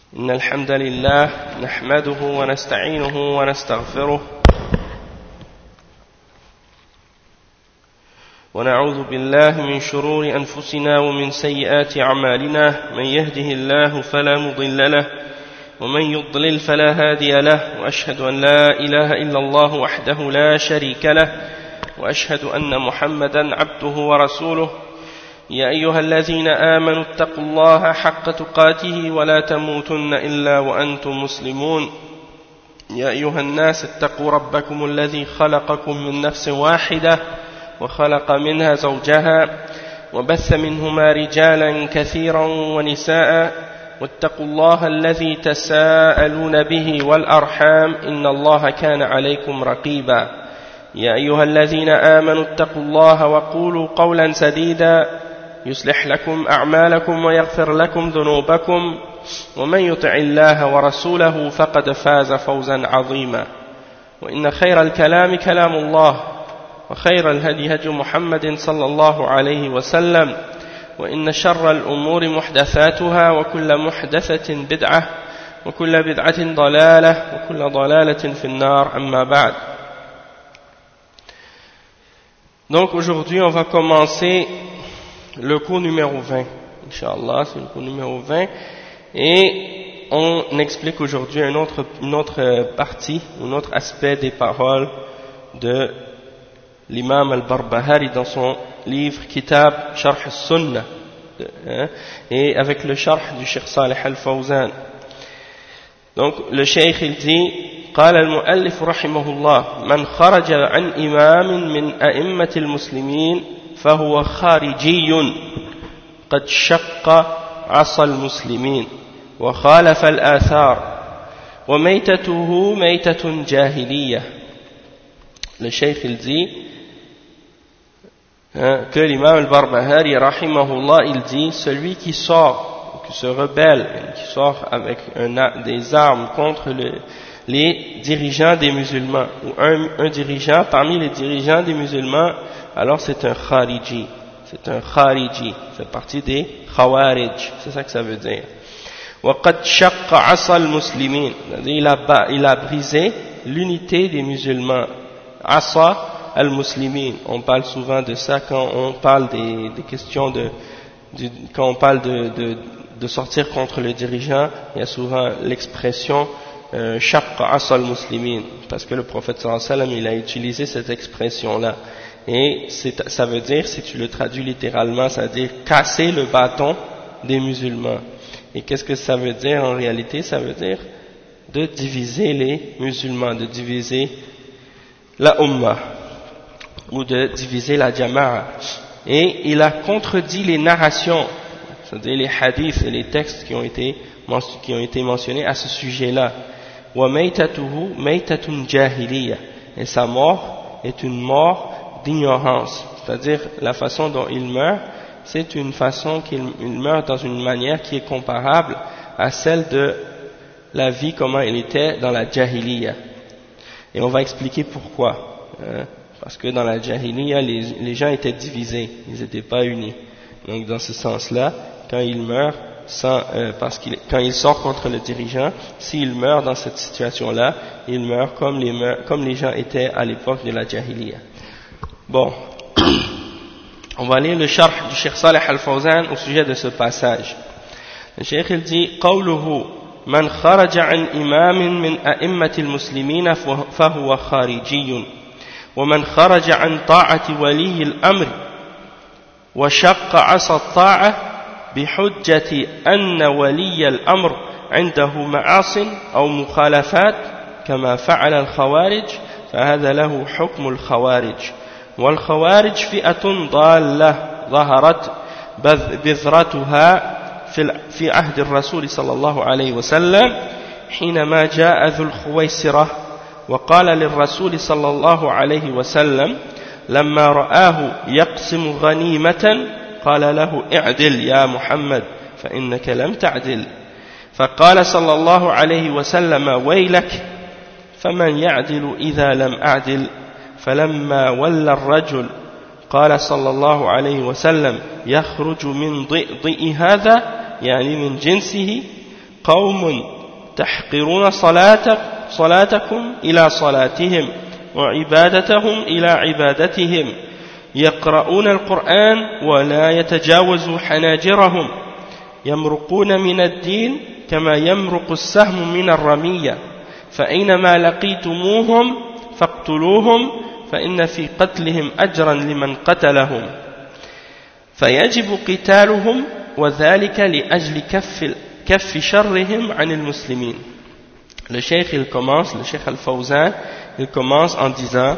إن الحمد لله نحمده ونستعينه ونستغفره ونعوذ بالله من شرور أنفسنا ومن سيئات أعمالنا من يهده الله فلا مضل له ومن يضلل فلا هادي له وأشهد أن لا إله إلا الله وحده لا شريك له وأشهد أن محمدا عبده ورسوله يا أيها الذين آمنوا اتقوا الله حق تقاته ولا تموتن إلا وأنتم مسلمون يا أيها الناس اتقوا ربكم الذي خلقكم من نفس واحدة وخلق منها زوجها وبث منهما رجالا كثيرا ونساء واتقوا الله الذي تساءلون به والأرحام إن الله كان عليكم رقيبا يا أيها الذين آمنوا اتقوا الله وقولوا قولا سديدا يصلح لكم أعمالكم ويغفر لكم ذنوبكم ومن يطع الله ورسوله فقد فاز فوزا عظيما وإن خير الكلام كلام الله وخير الهدي هدي محمد صلى الله عليه وسلم وإن شر الأمور محدثاتها وكل محدثة بدعة وكل بدعة ضلالة وكل ضلالة في النار أما بعد. Donc aujourd'hui on va commencer le cours numéro 20, Inch'Allah, c'est le cours numéro 20, et on explique aujourd'hui une autre partie, un autre aspect des paroles de l'imam al-Barbahari dans son livre Kitab Sharh al-Sunnah, et avec le sharh du Cheikh Salih al-Fawzan. Donc le Cheikh il dit قال المؤلف رحمه الله من خرج عن إمام من أئمة المسلمين فهو خارجي قد شق عصا المسلمين وخالف الآثار وميتته ميتة جاهلية. Le Cheikh il dit que l'imam al-Barbahari rahimahullah il dit celui qui sort, qui se rebelle, qui sort avec des armes contre les dirigeants des musulmans ou un dirigeant parmi les dirigeants des musulmans, alors c'est un khariji, c'est partie des khawarij, c'est ça que ça veut dire. وَقَدْ شَقَّ عَصَى الْمُسْلِمِينَ, il a brisé l'unité des musulmans. Asa al-Muslimin, on parle souvent de ça quand on parle des questions quand on parle de sortir contre le dirigeant, il y a souvent l'expression shaqqa asa al-Muslimin, parce que le prophète sallallahu alayhi wa sallam il a utilisé cette expression là, et ça veut dire, si tu le traduis littéralement, ça veut dire casser le bâton des musulmans. Et qu'est-ce que ça veut dire en réalité? Ça veut dire de diviser les musulmans, de diviser la Ummah, ou de diviser la Jama'a. Et il a contredit les narrations, c'est-à-dire les hadiths et les textes qui ont été mentionnés à ce sujet-là. Wa maytatuhu maytatun jahiliya, et sa mort est une mort d'ignorance, c'est-à-dire la façon dont il meurt, c'est une façon qu'il meurt dans une manière qui est comparable à celle de la vie comment elle était dans la jahiliya. Et on va expliquer pourquoi. Parce que dans la jahiliya, les gens étaient divisés, ils n'étaient pas unis. Donc dans ce sens-là, quand il meurt, quand il sort contre le dirigeant, s'il meurt dans cette situation-là, il meurt comme les gens étaient à l'époque de la jahiliya. Bon, on va lire le sharh du Cheikh Salih al-Fawzan au sujet de ce passage. Le Cheikh il dit قوله من خرج عن إمام من أئمة المسلمين فهو خارجي ومن خرج عن طاعة ولي الأمر وشق عصا الطاعة بحجة أن ولي الأمر عنده معاصٍ أو مخالفات كما فعل الخوارج فهذا له حكم الخوارج. والخوارج فئة ضالة ظهرت بذرتها في عهد الرسول صلى الله عليه وسلم حينما جاء ذو الخويسرة وقال للرسول صلى الله عليه وسلم لما رآه يقسم غنيمة قال له اعدل يا محمد فإنك لم تعدل فقال صلى الله عليه وسلم ويلك فمن يعدل إذا لم أعدل فلما ولى الرجل قال صلى الله عليه وسلم يخرج من ضئ هذا يعني من جنسه قوم تحقرون صلاتكم إلى صلاتهم وعبادتهم إلى عبادتهم يقرؤون القرآن ولا يتجاوز حناجرهم يمرقون من الدين كما يمرق السهم من الرمية فأينما لقيتموهم فاقتلوهم فإن في قتلهم أجرا لمن قتلهم فيجب قتالهم وذلك لأجل كف شرهم عن المسلمين. Le cheikh il commence, le cheikh Al-Fawzan, il commence en disant,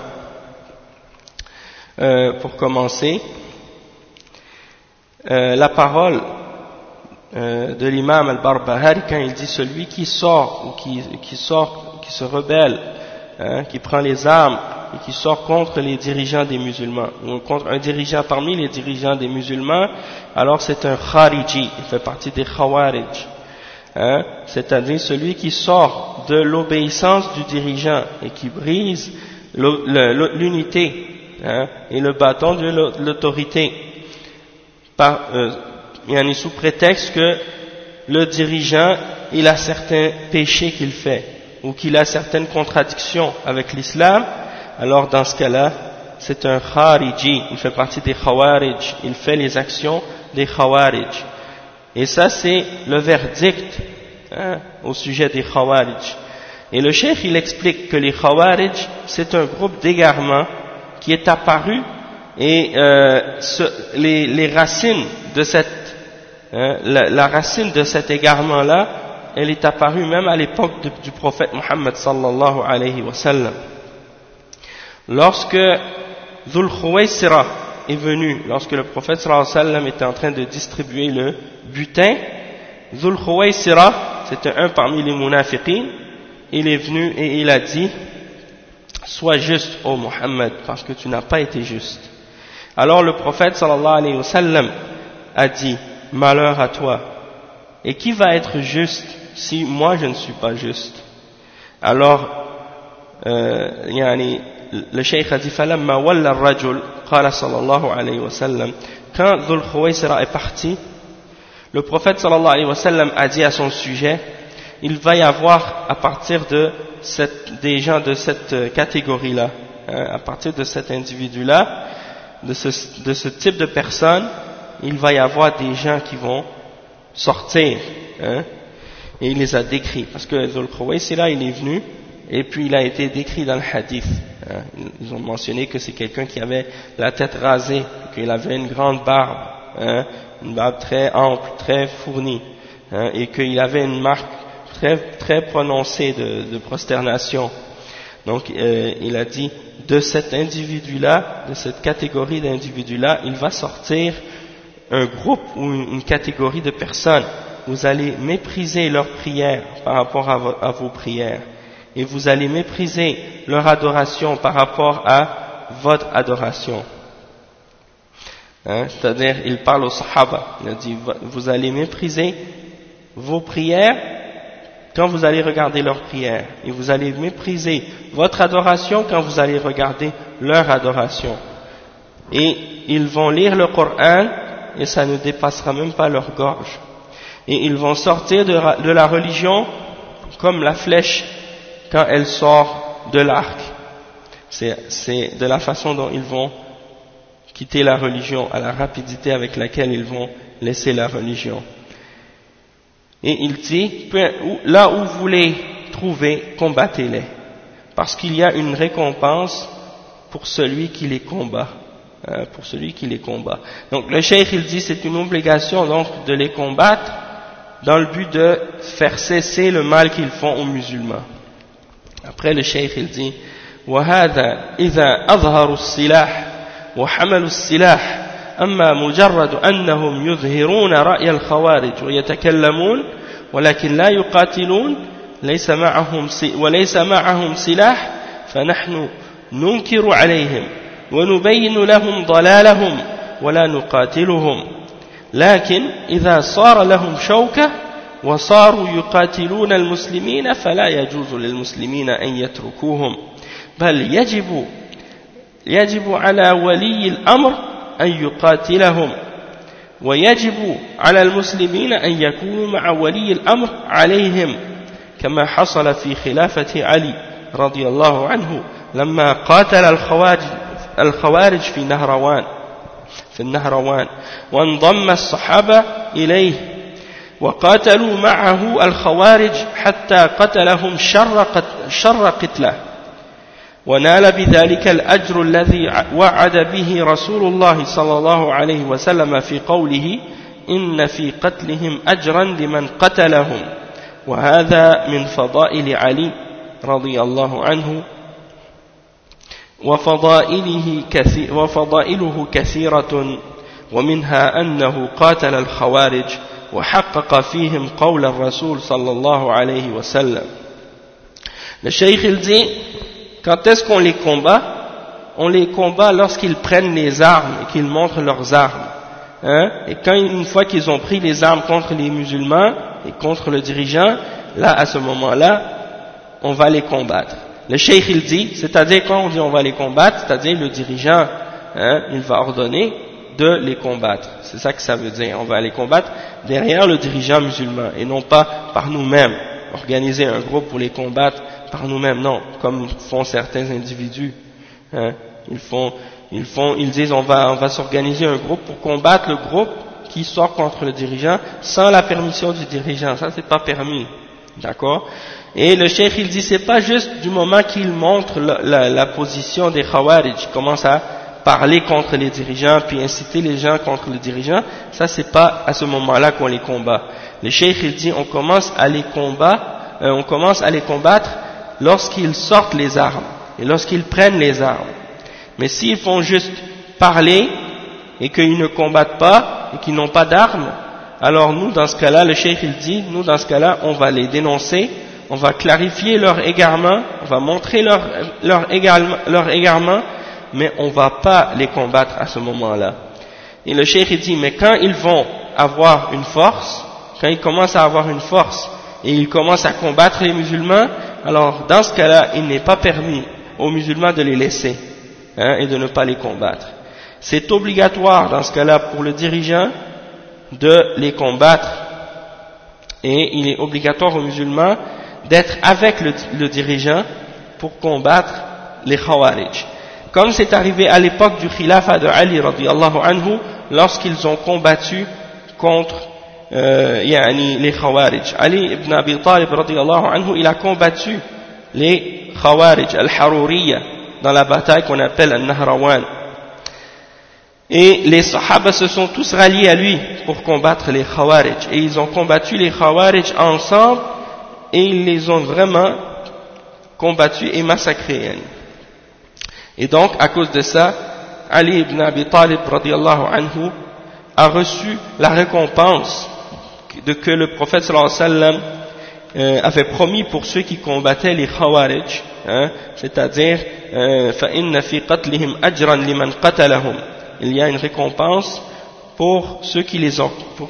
pour commencer, la parole de l'imam Al-Barbahari quand il dit celui qui sort ou qui se rebelle, qui prend les armes et qui sort contre les dirigeants des musulmans ou contre un dirigeant parmi les dirigeants des musulmans, alors c'est un khariji, il fait partie des khawarij, c'est-à-dire celui qui sort de l'obéissance du dirigeant et qui brise l'unité et le bâton de l'autorité sous prétexte que le dirigeant il a certains péchés qu'il fait ou qu'il a certaines contradictions avec l'islam, alors dans ce cas-là c'est un khariji, il fait partie des khawarij, il fait les actions des khawarij. Et ça c'est le verdict au sujet des khawarij. Et le cheikh il explique que les khawarij c'est un groupe d'égarement qui est apparu et les racines de cette la racine de cet égarement là elle est apparue même à l'époque du prophète Muhammad sallallahu alayhi wa sallam. Lorsque Dhul Khuwaysira est venu, lorsque le prophète sallallahu alayhi wa sallam était en train de distribuer le butin, Dhul Khuwaysira, c'était un parmi les munafiqin, il est venu et il a dit: sois juste, ô Muhammad, parce que tu n'as pas été juste. Alors le prophète sallallahu alayhi wa sallam a dit: malheur à toi, et qui va être juste si moi je ne suis pas juste? Alors le cheikh a dit: falamma walla ar-rajul qala sallallahu alayhi wa sallam, quand Dhul Khuwaysira est parti, le prophète sallallahu alayhi wa sallam a dit à son sujet: il va y avoir à partir des gens de cette catégorie-là, à partir de cet individu-là, de ce type de personnes, il va y avoir des gens qui vont sortir, et il les a décrits, parce que Dhul Khuwaysira il est venu, et puis il a été décrit dans le hadith, ils ont mentionné que c'est quelqu'un qui avait la tête rasée, qu'il avait une grande barbe, une barbe très ample, très fournie, et qu'il avait une marque très prononcée de prosternation. Donc il a dit: de cet individu-là, de cette catégorie d'individus-là, il va sortir un groupe ou une catégorie de personnes. Vous allez mépriser leurs prières par rapport à vos prières, et vous allez mépriser leur adoration par rapport à votre adoration. C'est-à-dire, il parle aux Sahaba, il a dit: vous allez mépriser vos prières quand vous allez regarder leurs prières, et vous allez mépriser votre adoration quand vous allez regarder leur adoration. Et ils vont lire le Coran et ça ne dépassera même pas leur gorge. Et ils vont sortir de la religion comme la flèche quand elle sort de l'arc. C'est de la façon dont ils vont quitter la religion, à la rapidité avec laquelle ils vont laisser la religion. Et il dit: là où vous les trouvez, combattez-les, parce qu'il y a une récompense pour celui qui les combat. Pour celui qui les combat. Donc le cheikh il dit: c'est une obligation donc de les combattre dans le but de faire cesser le mal qu'ils font aux musulmans. Après le cheikh il dit: وهذا إذا أظهروا السلاح وحملوا السلاح أما مجرد أنهم يظهرون رأي الخوارج ويتكلمون ولكن لا يقاتلون وليس معهم سلاح فنحن ننكر عليهم ونبين لهم ضلالهم ولا نقاتلهم لكن إذا صار لهم شوكة وصاروا يقاتلون المسلمين فلا يجوز للمسلمين أن يتركوهم بل يجب على ولي الأمر أن يقاتلهم ويجب على المسلمين أن يكونوا مع ولي الأمر عليهم كما حصل في خلافة علي رضي الله عنه لما قاتل الخوارج في النهروان وانضم الصحابة إليه وقاتلوا معه الخوارج حتى قتلهم شر قتله ونال بذلك الأجر الذي وعد به رسول الله صلى الله عليه وسلم في قوله إن في قتلهم أجرا لمن قتلهم وهذا من فضائل علي رضي الله عنه وفضائله كثيرة ومنها أنه قاتل الخوارج وحقق فيهم قول الرسول صلى الله عليه وسلم. Le cheikh il dit, quand est-ce qu'on les combat? On les combat lorsqu'ils prennent les armes et qu'ils montrent leurs armes. Et quand une fois qu'ils ont pris les armes contre les musulmans et contre le dirigeant, là à ce moment-là, on va les combattre. Le cheikh il dit, c'est-à-dire quand on dit on va les combattre, c'est-à-dire le dirigeant, il va ordonner de les combattre. C'est ça que ça veut dire. On va les combattre derrière le dirigeant musulman et non pas par nous-mêmes. Organiser un groupe pour les combattre par nous-mêmes, non, comme font certains individus. Ils disent on va s'organiser un groupe pour combattre le groupe qui sort contre le dirigeant sans la permission du dirigeant. Ça c'est pas permis, d'accord? Et le cheikh il dit c'est pas juste du moment qu'il montre la position des Khawarij, il commence à parler contre les dirigeants puis inciter les gens contre le dirigeant, ça c'est pas à ce moment-là qu'on les combat. Le cheikh il dit on commence à les combattre lorsqu'ils sortent les armes et lorsqu'ils prennent les armes. Mais s'ils font juste parler et qu'ils ne combattent pas et qu'ils n'ont pas d'armes, alors nous dans ce cas-là, le cheikh il dit, nous dans ce cas-là on va les dénoncer, on va clarifier leur égarement, on va montrer leur égarement, mais on ne va pas les combattre à ce moment-là. Et le cheikh il dit, mais quand ils vont avoir une force, quand ils commencent à avoir une force et ils commencent à combattre les musulmans, alors dans ce cas-là, il n'est pas permis aux musulmans de les laisser et de ne pas les combattre. C'est obligatoire dans ce cas-là pour le dirigeant de les combattre et il est obligatoire aux musulmans d'être avec le dirigeant pour combattre les Khawarij. Comme c'est arrivé à l'époque du khilafa de Ali radiyallahu anhu, lorsqu'ils ont combattu contre les Khawarij. Ali ibn Abi Talib radiyallahu anhu, il a combattu les Khawarij al-Haruriyya dans la bataille qu'on appelle al-Nahrawan. Et les Sahaba se sont tous ralliés à lui pour combattre les Khawarij. Et ils ont combattu les Khawarij ensemble et ils les ont vraiment combattus et massacrés. Et donc, à cause de ça, Ali ibn Abi Talib radiyallahu anhu a reçu la récompense que le prophète sallallahu alayhi wa sallam avait promis pour ceux qui combattaient les Khawarij, c'est-à-dire فَإِنَّ فِي قَتْلِهِمْ أَجْرًا لِمَنْ قَتَلَهُمْ. Il y a une récompense pour ceux qui les ont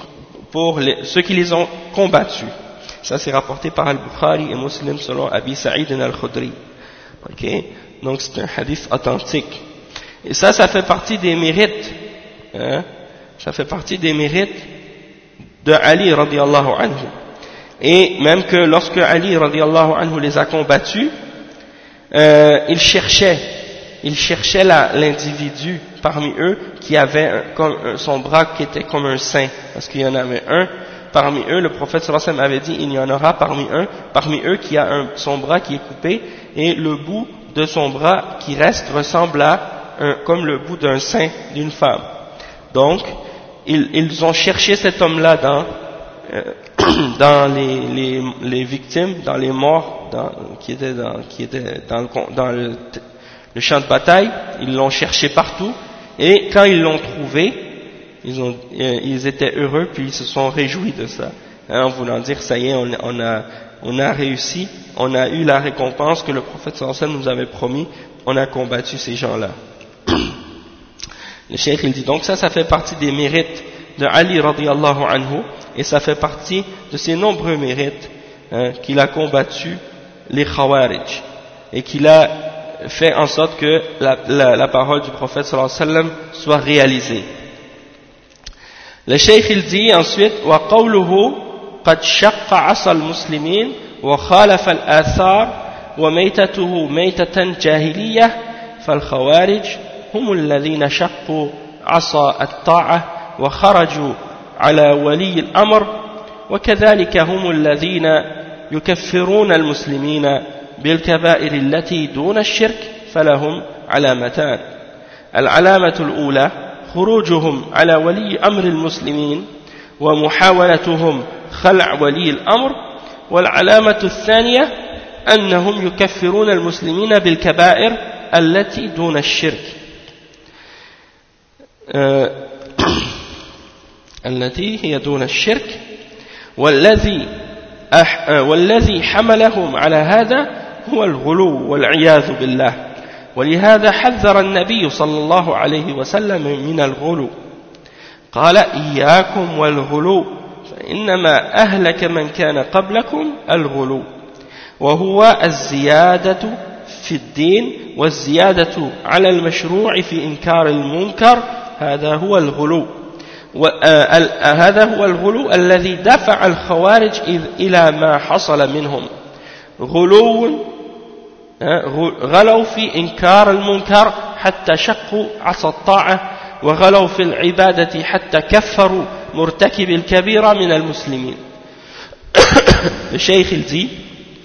combattus. Ça c'est rapporté par Al-Bukhari et Muslim selon Abi Sa'id al-Khudri. Okay? Donc c'est un hadith authentique. Et ça fait partie des mérites. Ça fait partie des mérites de Ali radiyallahu anhu. Et même que lorsque Ali radiyallahu anhu les a combattus, il cherchait l'individu parmi eux qui avait son bras qui était comme un sein, parce qu'il y en avait un parmi eux, le prophète sallallahu alayhi wa sallam avait dit, il y en aura parmi eux qui a son bras qui est coupé, et le bout de son bras qui reste ressemble comme le bout d'un sein d'une femme. Donc, ils ont cherché cet homme-là dans les victimes, dans les morts qui étaient dans le champ de bataille, ils l'ont cherché partout, et quand ils l'ont trouvé, ils étaient heureux, puis ils se sont réjouis de ça, en voulant dire, ça y est, on a réussi, on a eu la récompense que le prophète sallallahu alayhi wa sallam nous avait promis, on a combattu ces gens-là. Le cheikh il dit, donc ça fait partie des mérites de Ali radiyallahu anhu, et ça fait partie de ses nombreux mérites qu'il a combattu les Khawarij, et qu'il a fait en sorte que la parole du prophète sallallahu alayhi wa sallam soit réalisée. Le cheikh il dit ensuite وقوله قد شق عصا المسلمين وخالف الآثار وميتته ميتة جاهلية فالخوارج هم الذين شقوا عصا الطاعة وخرجوا على ولي الأمر وكذلك هم الذين يكفرون المسلمين بالكبائر التي دون الشرك فلهم علامتان العلامة الأولى خروجهم على ولي أمر المسلمين ومحاولتهم خلع ولي الأمر والعلامة الثانية أنهم يكفرون المسلمين بالكبائر التي دون الشرك التي هي دون الشرك والذي حملهم على هذا هو الغلو والعياذ بالله ولهذا حذر النبي صلى الله عليه وسلم من الغلو قال إياكم والغلو فإنما أهلك من كان قبلكم الغلو وهو الزيادة في الدين والزيادة على المشروع في إنكار المنكر هذا هو الغلو هذا هو الغلو الذي دفع الخوارج إلى ما حصل منهم غلوا في إنكار المنكر حتى شقوا عصا الطاعة وغلوا في العبادة حتى كفروا مرتكب الكبيرة من المسلمين. Le cheikh il dit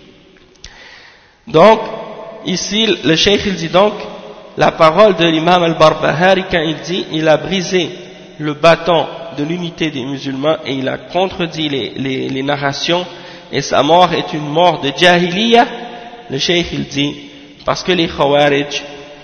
donc ici le cheikh il dit donc la parole de l'imam al-Barbahari quand il dit il a brisé le bâton de l'unité des musulmans et il a contredit les narrations et sa mort est une mort de jahiliya. Le cheikh il dit parce que les khawarij,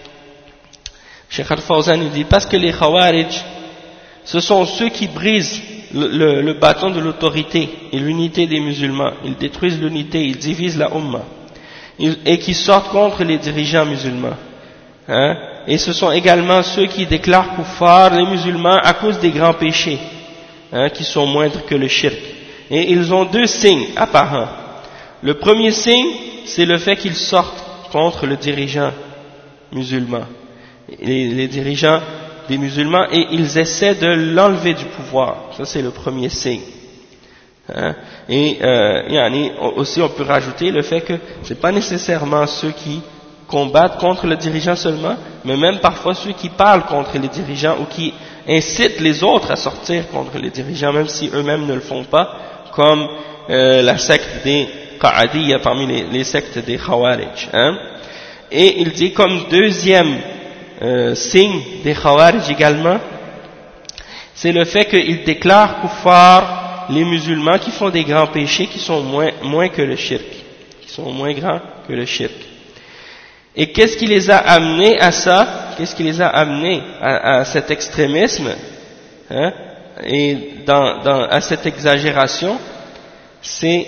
Cheikh Al-Fawzan il dit parce que les khawarij ce sont ceux qui brisent le bâton de l'autorité et l'unité des musulmans, ils détruisent l'unité, ils divisent la umma et qui sortent contre les dirigeants musulmans, hein? Et ce sont également ceux qui déclarent kuffar les musulmans à cause des grands péchés, hein, qui sont moindres que le shirk. Et ils ont deux signes apparents. Le premier signe, c'est le fait qu'ils sortent contre le dirigeant musulman, les dirigeants des musulmans, et ils essaient de l'enlever du pouvoir. Ça c'est le premier signe. Hein? Et aussi on peut rajouter le fait que c'est pas nécessairement ceux qui combattent contre le dirigeant seulement, mais même parfois ceux qui parlent contre les dirigeants ou qui incitent les autres à sortir contre les dirigeants, même si eux-mêmes ne le font pas, comme la secte des Qa'adiyya parmi les sectes des Khawarij. Hein? Et il dit comme deuxième signe des Khawarij également, c'est le fait qu'ils déclarent kuffar les musulmans qui font des grands péchés qui sont moins que le shirk, qui sont moins grands que le shirk. Et qu'est-ce qui les a amenés à ça? Qu'est-ce qui les a amenés à cet extrémisme, hein? Et à cette exagération? C'est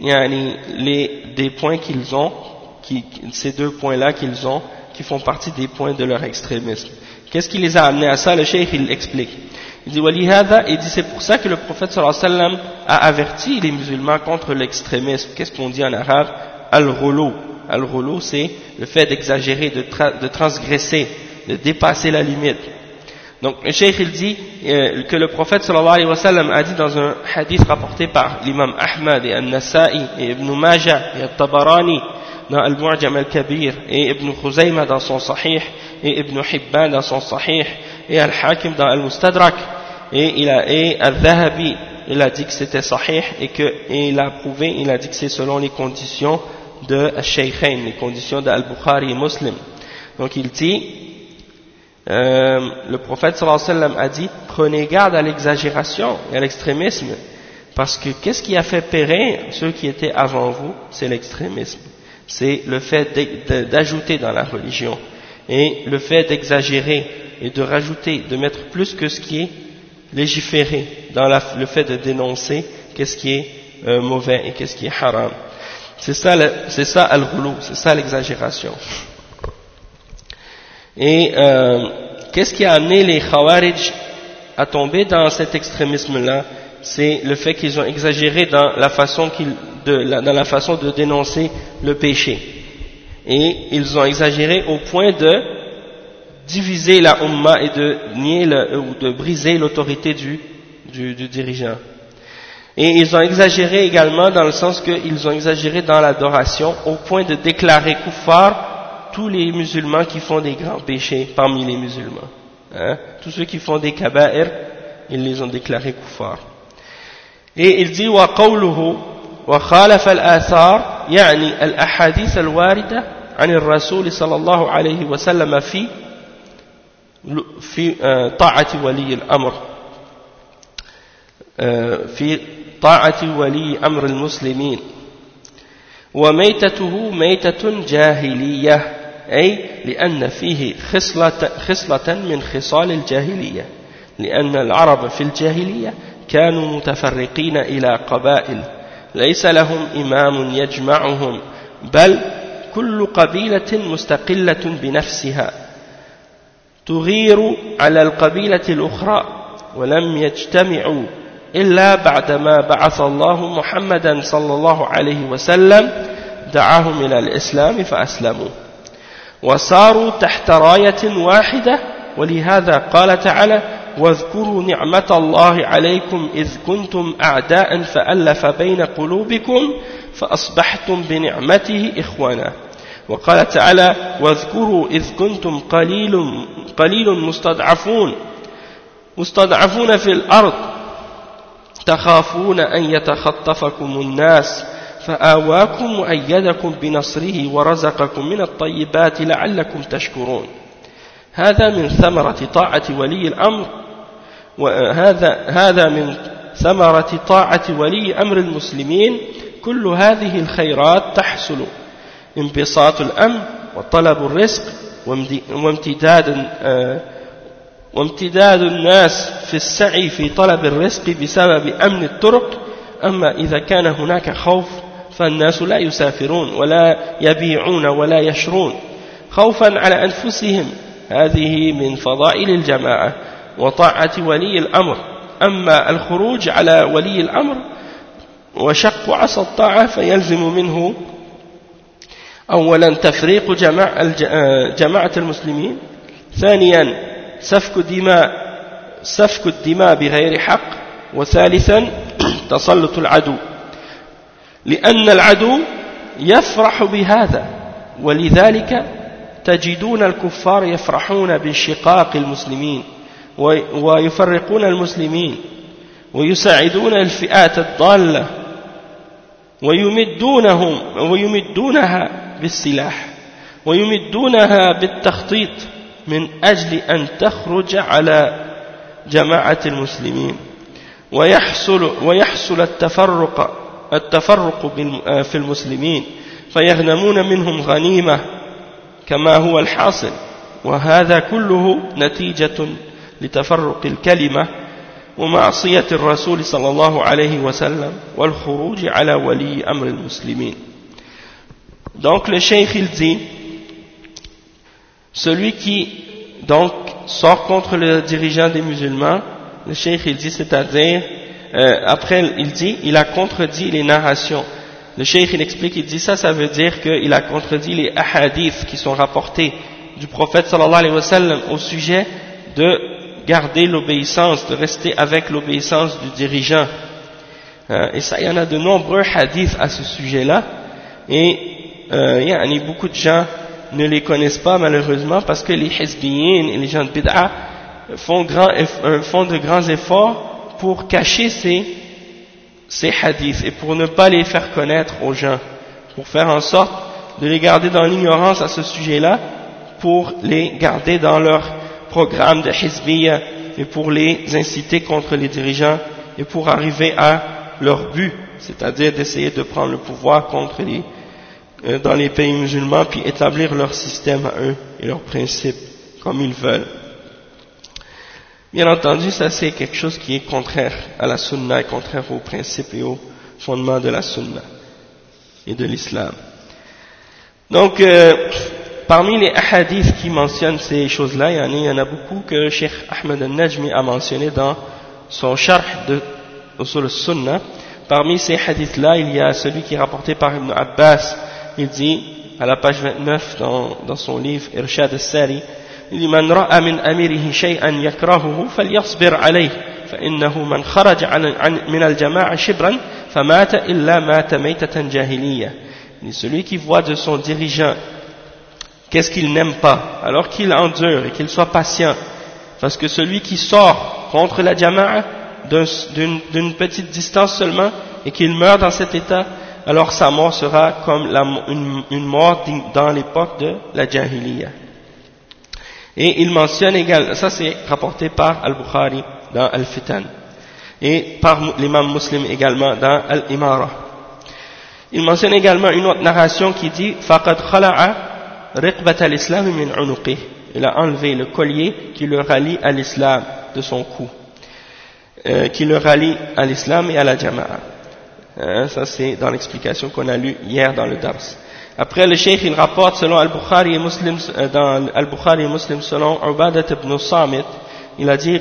des points qu'ils ont, ces deux points-là qu'ils ont, qui font partie des points de leur extrémisme. Qu'est-ce qui les a amenés à ça? Le cheikh il explique. Il dit walihada, il dit c'est pour ça que le prophète sallallahu alayhi wa sallam a averti les musulmans contre l'extrémisme. Qu'est-ce qu'on dit en arabe? Al-ghulu. Al-ghulu, c'est le fait d'exagérer, de transgresser, de dépasser la limite. Donc le cheikh il dit que le prophète sallallahu alayhi wa sallam a dit dans un hadith rapporté par l'imam Ahmad et An-Nasa'i et Ibn Majah et At-Tabarani dans Al-Mu'jam Al-Kabir et Ibn Khuzayma dans son Sahih et Ibn Hibban dans son Sahih et Al-Hakim dans Al-Mustadrak et Al-Dhahabi il a dit que c'était Sahih et il a prouvé, il a dit que c'est selon les conditions de Al-Shaykhain, les conditions d'Al-Bukhari et Muslim. Donc il dit le prophète sallallahu alayhi wa sallam a dit prenez garde à l'exagération et à l'extrémisme parce que qu'est-ce qui a fait périr ceux qui étaient avant vous? C'est l'extrémisme, c'est le fait d'ajouter dans la religion et le fait d'exagérer et de rajouter, de mettre plus que ce qui est légiféré dans le fait de dénoncer qu'est-ce qui est mauvais et qu'est-ce qui est haram. C'est ça al-ghulu, c'est ça l'exagération. Et qu'est-ce qui a amené les Khawarij à tomber dans cet extrémisme-là? C'est le fait qu'ils ont exagéré dans la façon de dénoncer le péché. Et ils ont exagéré au point de diviser la Ummah et de nier ou de briser l'autorité du dirigeant. Et ils ont exagéré également dans le sens qu'ils ont exagéré dans l'adoration au point de déclarer kuffar tous les musulmans qui font des grands péchés parmi les musulmans. Tous ceux qui font des kaba'ir, ils les ont déclarés kuffar. Et il dit wa qawluhu wa khalafa al-athar yani al-ahadith al-warida عن الرسول صلى الله عليه وسلم في طاعة ولي الأمر في طاعة ولي أمر المسلمين وميتته ميتة جاهلية أي لأن فيه خصلة من خصال الجاهلية لأن العرب في الجاهلية كانوا متفرقين إلى قبائل ليس لهم إمام يجمعهم بل كل قبيلة مستقلة بنفسها تغير على القبيلة الأخرى ولم يجتمعوا إلا بعدما بعث الله محمدا صلى الله عليه وسلم دعاهم إلى الإسلام فأسلموا وصاروا تحت راية واحدة ولهذا قال تعالى واذكروا نعمة الله عليكم إذ كنتم أعداء فألف بين قلوبكم فأصبحتم بنعمته إخوانا وقال تعالى واذكروا إذ كنتم قليل مستضعفون في الأرض تخافون أن يتخطفكم الناس فآواكم وأيدكم بنصره ورزقكم من الطيبات لعلكم تشكرون هذا من ثمرة طاعة ولي الأمر هذا من ثمرة طاعة ولي أمر المسلمين كل هذه الخيرات تحصل انبساط الأمن وطلب الرزق وامتداد الناس في السعي في طلب الرزق بسبب أمن الطرق أما إذا كان هناك خوف فالناس لا يسافرون ولا يبيعون ولا يشرون خوفا على أنفسهم هذه من فضائل الجماعة وطاعة ولي الأمر أما الخروج على ولي الأمر وشق عصا الطاعة فيلزم منه أولا تفريق جماعة المسلمين ثانيا سفك الدماء بغير حق وثالثا تسلط العدو لأن العدو يفرح بهذا ولذلك تجدون الكفار يفرحون بانشقاق المسلمين ويفرقون المسلمين ويساعدون الفئات الضالة ويمدونها بالسلاح ويمدونها بالتخطيط من أجل أن تخرج على جماعة المسلمين ويحصل التفرق في المسلمين فيغنمون منهم غنيمة كما هو الحاصل وهذا كله نتيجة لتفرق الكلمة ومعصية الرسول صلى الله عليه وسلم والخروج على ولي أمر المسلمين. Donc le cheikh il dit celui qui donc sort contre le dirigeant des musulmans, le cheikh il dit c'est-à-dire après il dit il a contredit les narrations. Le cheikh il explique, il dit ça veut dire qu'il a contredit les ahadiths qui sont rapportés du prophète sallallahu alayhi wa sallam au sujet de garder l'obéissance, de rester avec l'obéissance du dirigeant. Et ça, il y en a de nombreux hadiths à ce sujet-là. Et beaucoup de gens ne les connaissent pas malheureusement parce que les hizbiyin et les gens de bid'a font de grands efforts pour cacher ces hadiths et pour ne pas les faire connaître aux gens, pour faire en sorte de les garder dans l'ignorance à ce sujet-là, pour les garder dans leur programme de hizbiyya et pour les inciter contre les dirigeants et pour arriver à leur but, c'est-à-dire d'essayer de prendre le pouvoir dans les pays musulmans puis établir leur système à eux et leurs principes comme ils veulent. Bien entendu, ça c'est quelque chose qui est contraire à la sunna et contraire aux principes et aux fondements de la sunna et de l'islam. Donc, parmi les hadiths qui mentionnent ces choses-là, il y en a beaucoup que Cheikh Ahmed al-Najmi a mentionné dans son sharh de Usul al-Sunnah. Parmi ces hadiths-là, il y a celui qui est rapporté par Ibn Abbas. Il dit, à la page 29 dans son livre Irshad al-Sari, il dit Man ra'a min amirihi shay'an yakrahuhu falyasbir alayh فإنه من خرج من الجماعة شبرا فمات إلا مات ميتة جاهلية. Celui qui voit de son dirigeant qu'est-ce qu'il n'aime pas, alors qu'il endure et qu'il soit patient, parce que celui qui sort contre la jama'a d'une petite distance seulement et qu'il meurt dans cet état, alors sa mort sera comme une mort dans l'époque de la jahiliya. Et il mentionne également, ça c'est rapporté par Al-Bukhari dans Al-Fitan et par l'imam Muslim également dans Al-Imara. Il mentionne également une autre narration qui dit faqad khala'a riqbat al-islam min unuqih, il a enlevé le collier qui le rallie à l'islam de son cou, qui le rallie à l'islam et à la jama'a. Ça c'est dans l'explication qu'on a lue hier dans le dars. Après le cheikh il rapporte selon Al-Bukhari et Muslim, dans Al-Bukhari et Muslim selon Ubadat ibn Samit, il a dit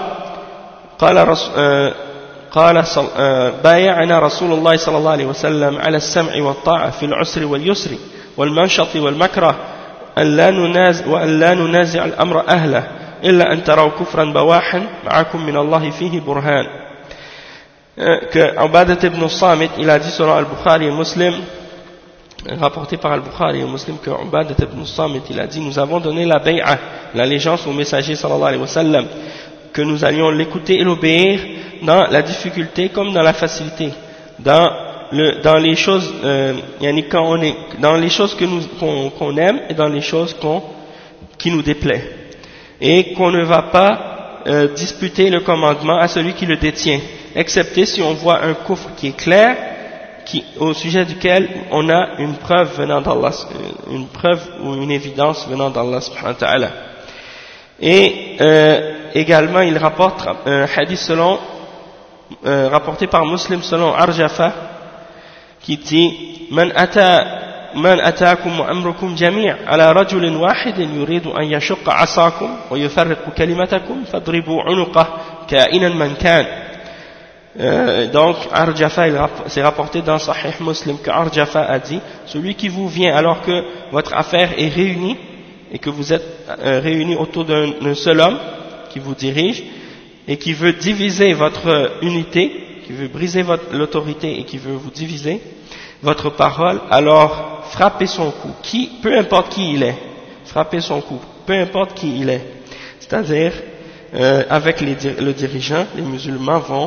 قال بايعنا رسول الله صلى الله عليه وسلم على السمع والطاعة في العسر واليسر والمنشط والمكره وأن لا ننازع الأمر أهله إلا أن تروا كفرا بواحا معكم من الله فيه برهان. Que Ubadat ibn Samit il a dit selon Al-Bukhari et Muslim, rapporté par Al-Bukhari et Muslim, que Ubadat ibn Samit il a dit nous avons donné la bay'a, l'allégeance au messager sallallahu alayhi wa sallam, que nous allions l'écouter et l'obéir dans la difficulté comme dans la facilité, dans les choses dans les choses qu'on aime et dans les choses qui nous déplaît, et qu'on ne va pas disputer le commandement à celui qui le détient, excepté si on voit un kufr qui est clair, au sujet duquel on a une preuve venant d'Allah, une preuve ou une évidence venant d'Allah subhanahu wa ta'ala. Et également il rapporte un hadith rapporté par Muslim selon Arjafa qui dit Man ataakum wa amrukum jami' ala rajulin wahidin yuridu an yashqa asakum wa yufarriqu kalimatakum fadribu unuqah ka'inan man kan. Donc Arjafa, c'est rapporté dans Sahih Muslim que Arjafa a dit celui qui vous vient alors que votre affaire est réunie et que vous êtes réunis autour d'un seul homme qui vous dirige et qui veut diviser votre unité, qui veut briser l'autorité et qui veut vous diviser votre parole, alors frappez son cou, peu importe qui il est, frappez son cou, peu importe qui il est. C'est-à-dire, avec le dirigeant, les musulmans vont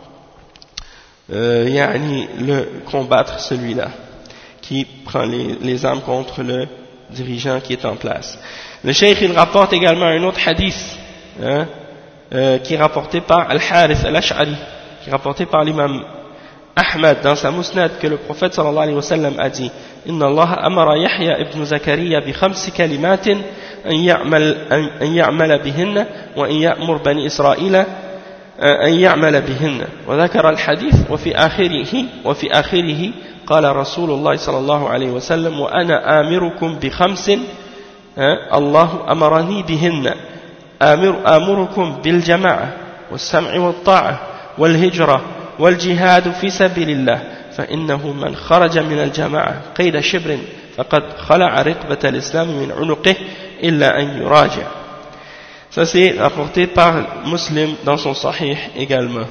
combattre celui-là qui prend les armes contre le dirigeant qui est en place. Le cheikh il rapporte également un autre hadith qui est rapporté par Al-Harith Al-Ash'ari, qui est rapporté par l'imam Ahmad dans sa Musnad, que le prophète sallallahu alayhi wa sallam a dit Inna Allah amara Yahya ibn Zakariya bi khamsi kalimatin an ya'mala bihinna wa an ya'mur bani Israila an ya'mala bihinna wa dhakara al-hadith wa fi akhirihi قال رسول الله صلى الله عليه وسلم وأنا آمركم بخمس الله أمرني بهن آمركم بالجماعة والسمع والطاعة والهجرة والجهاد في سبيل الله فإنه من خرج من الجماعة قيد شبر فقد خلع رقبة الإسلام من عنقه إلا أن يراجع. Ça c'est rapporté par Muslim dans son Sahih également.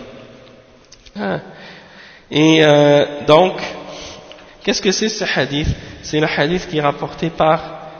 Et donc qu'est-ce que c'est ce hadith? C'est le hadith qui est rapporté par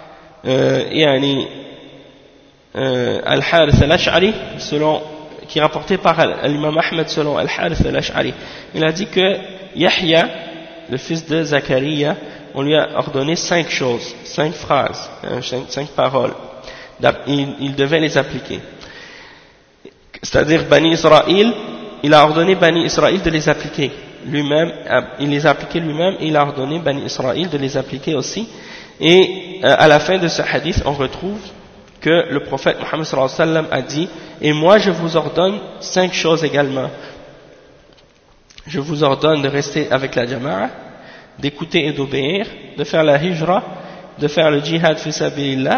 Al-Harith Al-Ash'ari, qui est rapporté par l'imam Ahmed selon Al-Harith Al-Ash'ari. Il a dit que Yahya, le fils de Zachariah, on lui a ordonné 5 choses, 5 phrases, 5 paroles. Il devait les appliquer. C'est-à-dire Bani Israël, il a ordonné Bani Israël de les appliquer. Lui-même, il les a appliqués lui-même et il a ordonné Bani Israël de les appliquer aussi. Et à la fin de ce hadith, on retrouve que le prophète Mohammed sallallahu alayhi wa sallam a dit et moi je vous ordonne 5 choses également. Je vous ordonne de rester avec la jama'a, d'écouter et d'obéir, de faire la hijra, de faire le jihad fi sabilillah,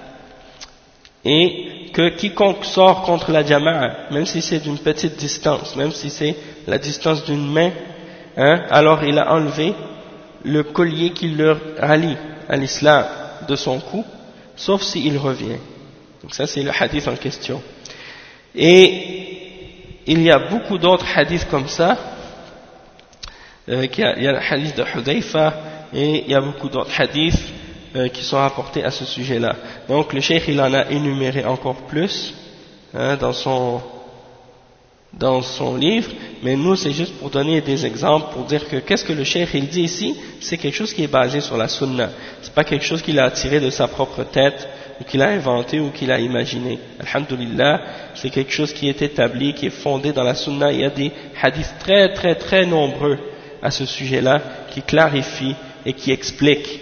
et que quiconque sort contre la jama'a, même si c'est d'une petite distance, même si c'est la distance d'une main, alors il a enlevé le collier qui le rallie à l'islam de son cou, sauf s'il revient. Donc ça c'est le hadith en question. Et il y a beaucoup d'autres hadiths comme ça. Il y a le hadith de Hudayfa et il y a beaucoup d'autres hadiths qui sont rapportés à ce sujet-là. Donc le cheikh il en a énuméré encore plus dans son livre, mais nous c'est juste pour donner des exemples, pour dire que qu'est-ce que le cheikh il dit ici, c'est quelque chose qui est basé sur la sunna, c'est pas quelque chose qu'il a tiré de sa propre tête, ou qu'il a inventé, ou qu'il a imaginé. Alhamdulillah, c'est quelque chose qui est établi, qui est fondé dans la sunna. Il y a des hadiths très très très nombreux à ce sujet-là, qui clarifient et qui expliquent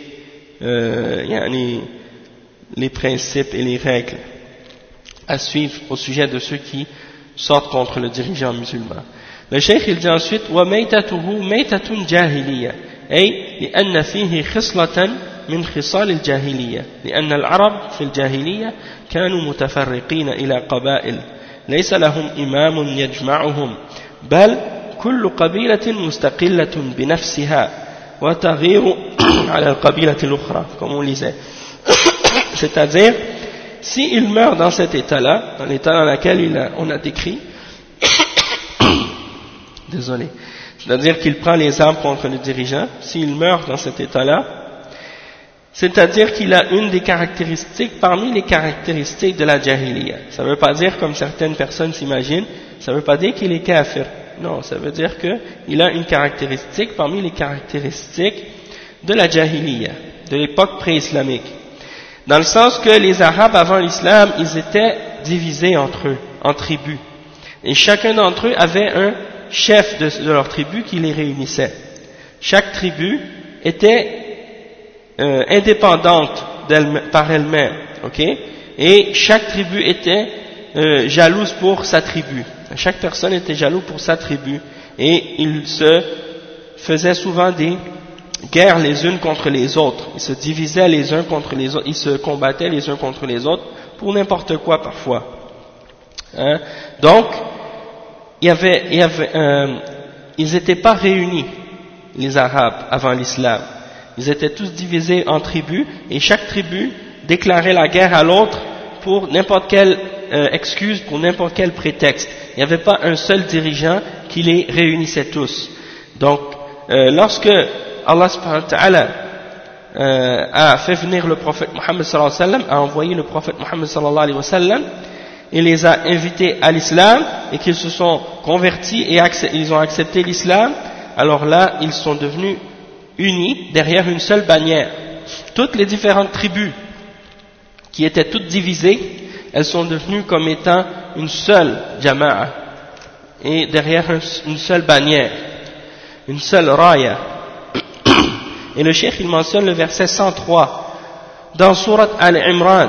les principes et les règles à suivre au sujet de ceux qui sortent contre le dirigeant musulman. Le cheikh il dit ensuite وَمَيْتَتُهُ مَيْتَةٌ جَاهِلِيَّةٌ أي لأن فيه خصلة من خصال الجاهلية لأن العرب في الجاهلية كانوا متفرقين إلى قبائل ليس لهم إمام يجمعهم بل كل قبيلة مستقلة بنفسها وتغير على القبيلة الأخرى comme on lisait. C'est-à-dire s'il meurt dans cet état-là, dans l'état dans lequel on a décrit, désolé, c'est-à-dire qu'il prend les armes contre le dirigeant, s'il meurt dans cet état-là, c'est-à-dire qu'il a une des caractéristiques parmi les caractéristiques de la jahiliya. Ça ne veut pas dire, comme certaines personnes s'imaginent, ça ne veut pas dire qu'il est kafir. Non, ça veut dire qu'il a une caractéristique parmi les caractéristiques de la jahiliya, de l'époque pré-islamique. Dans le sens que les Arabes avant l'islam, ils étaient divisés entre eux, en tribus. Et chacun d'entre eux avait un chef de leur tribu qui les réunissait. Chaque tribu était indépendante par elle-même, ok? Et chaque tribu était jalouse pour sa tribu. Chaque personne était jaloux pour sa tribu. Et ils se faisaient souvent des guerres les unes contre les autres. Ils se divisaient les uns contre les autres. Ils se combattaient les uns contre les autres pour n'importe quoi parfois. Donc, ils n'étaient pas réunis, les Arabes, avant l'islam. Ils étaient tous divisés en tribus et chaque tribu déclarait la guerre à l'autre pour n'importe quelle excuse, pour n'importe quel prétexte. Il n'y avait pas un seul dirigeant qui les réunissait tous. Donc, lorsque Allah subhanahu wa ta'ala a fait venir le prophète Muhammad sallallahu alayhi wa sallam, a envoyé le prophète Muhammad sallallahu alayhi wa sallam, il les a invités à l'islam et qu'ils se sont convertis et ils ont accepté l'islam, alors là, ils sont devenus unis derrière une seule bannière. Toutes les différentes tribus qui étaient toutes divisées, elles sont devenues comme étant une seule jama'a et derrière une seule bannière, une seule raya. Et le cheikh il mentionne le verset 103 dans Surat Al-Imran.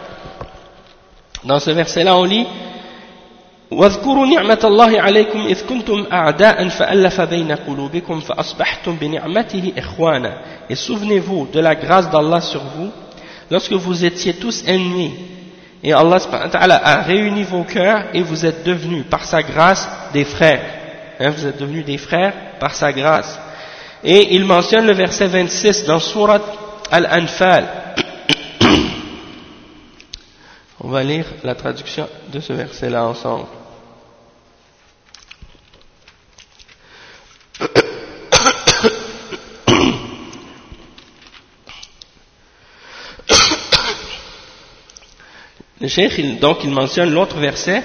Dans ce verset-là on lit واذكروا نعمة الله عليكم إذ كنتم أعداء فألف بين قلوبكم فأصبحتم بنعمته إخوانا. Et souvenez-vous de la grâce d'Allah sur vous lorsque vous étiez tous ennemis et Allah subhanahu wa ta'ala a réuni vos cœurs et vous êtes devenus par sa grâce des frères. Vous êtes devenus des frères par sa grâce. Et il mentionne le verset 26 dans Surat Al-Anfal. On va lire la traduction de ce verset-là ensemble. Le cheikh, donc, il mentionne l'autre verset.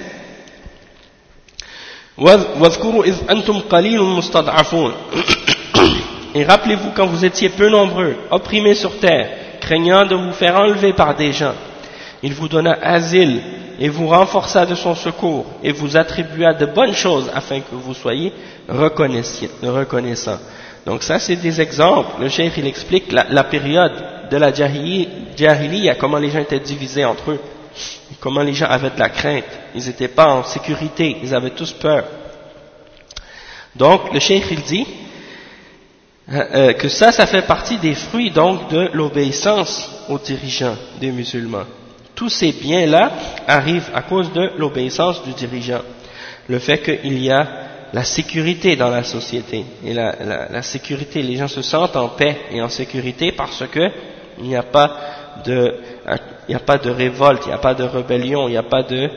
وَاذْكُرُوا إِذْ أَنْتُمْ قَلِيلٌ مُسْتَضْعَفُونَ. Et rappelez-vous quand vous étiez peu nombreux, opprimés sur terre, craignant de vous faire enlever par des gens. Il vous donna asile et vous renforça de son secours et vous attribua de bonnes choses afin que vous soyez reconnaissants. Donc ça c'est des exemples. Le cheikh il explique la période de la jahiliya, comment les gens étaient divisés entre eux, comment les gens avaient de la crainte, ils n'étaient pas en sécurité, ils avaient tous peur. Donc le cheikh il dit que ça fait partie des fruits donc de l'obéissance aux dirigeants des musulmans. Tous ces biens-là arrivent à cause de l'obéissance du dirigeant. Le fait qu'il y a la sécurité dans la société. Et la sécurité, les gens se sentent en paix et en sécurité parce que il n'y a pas de révolte, il n'y a pas de rébellion, il n'y a pas de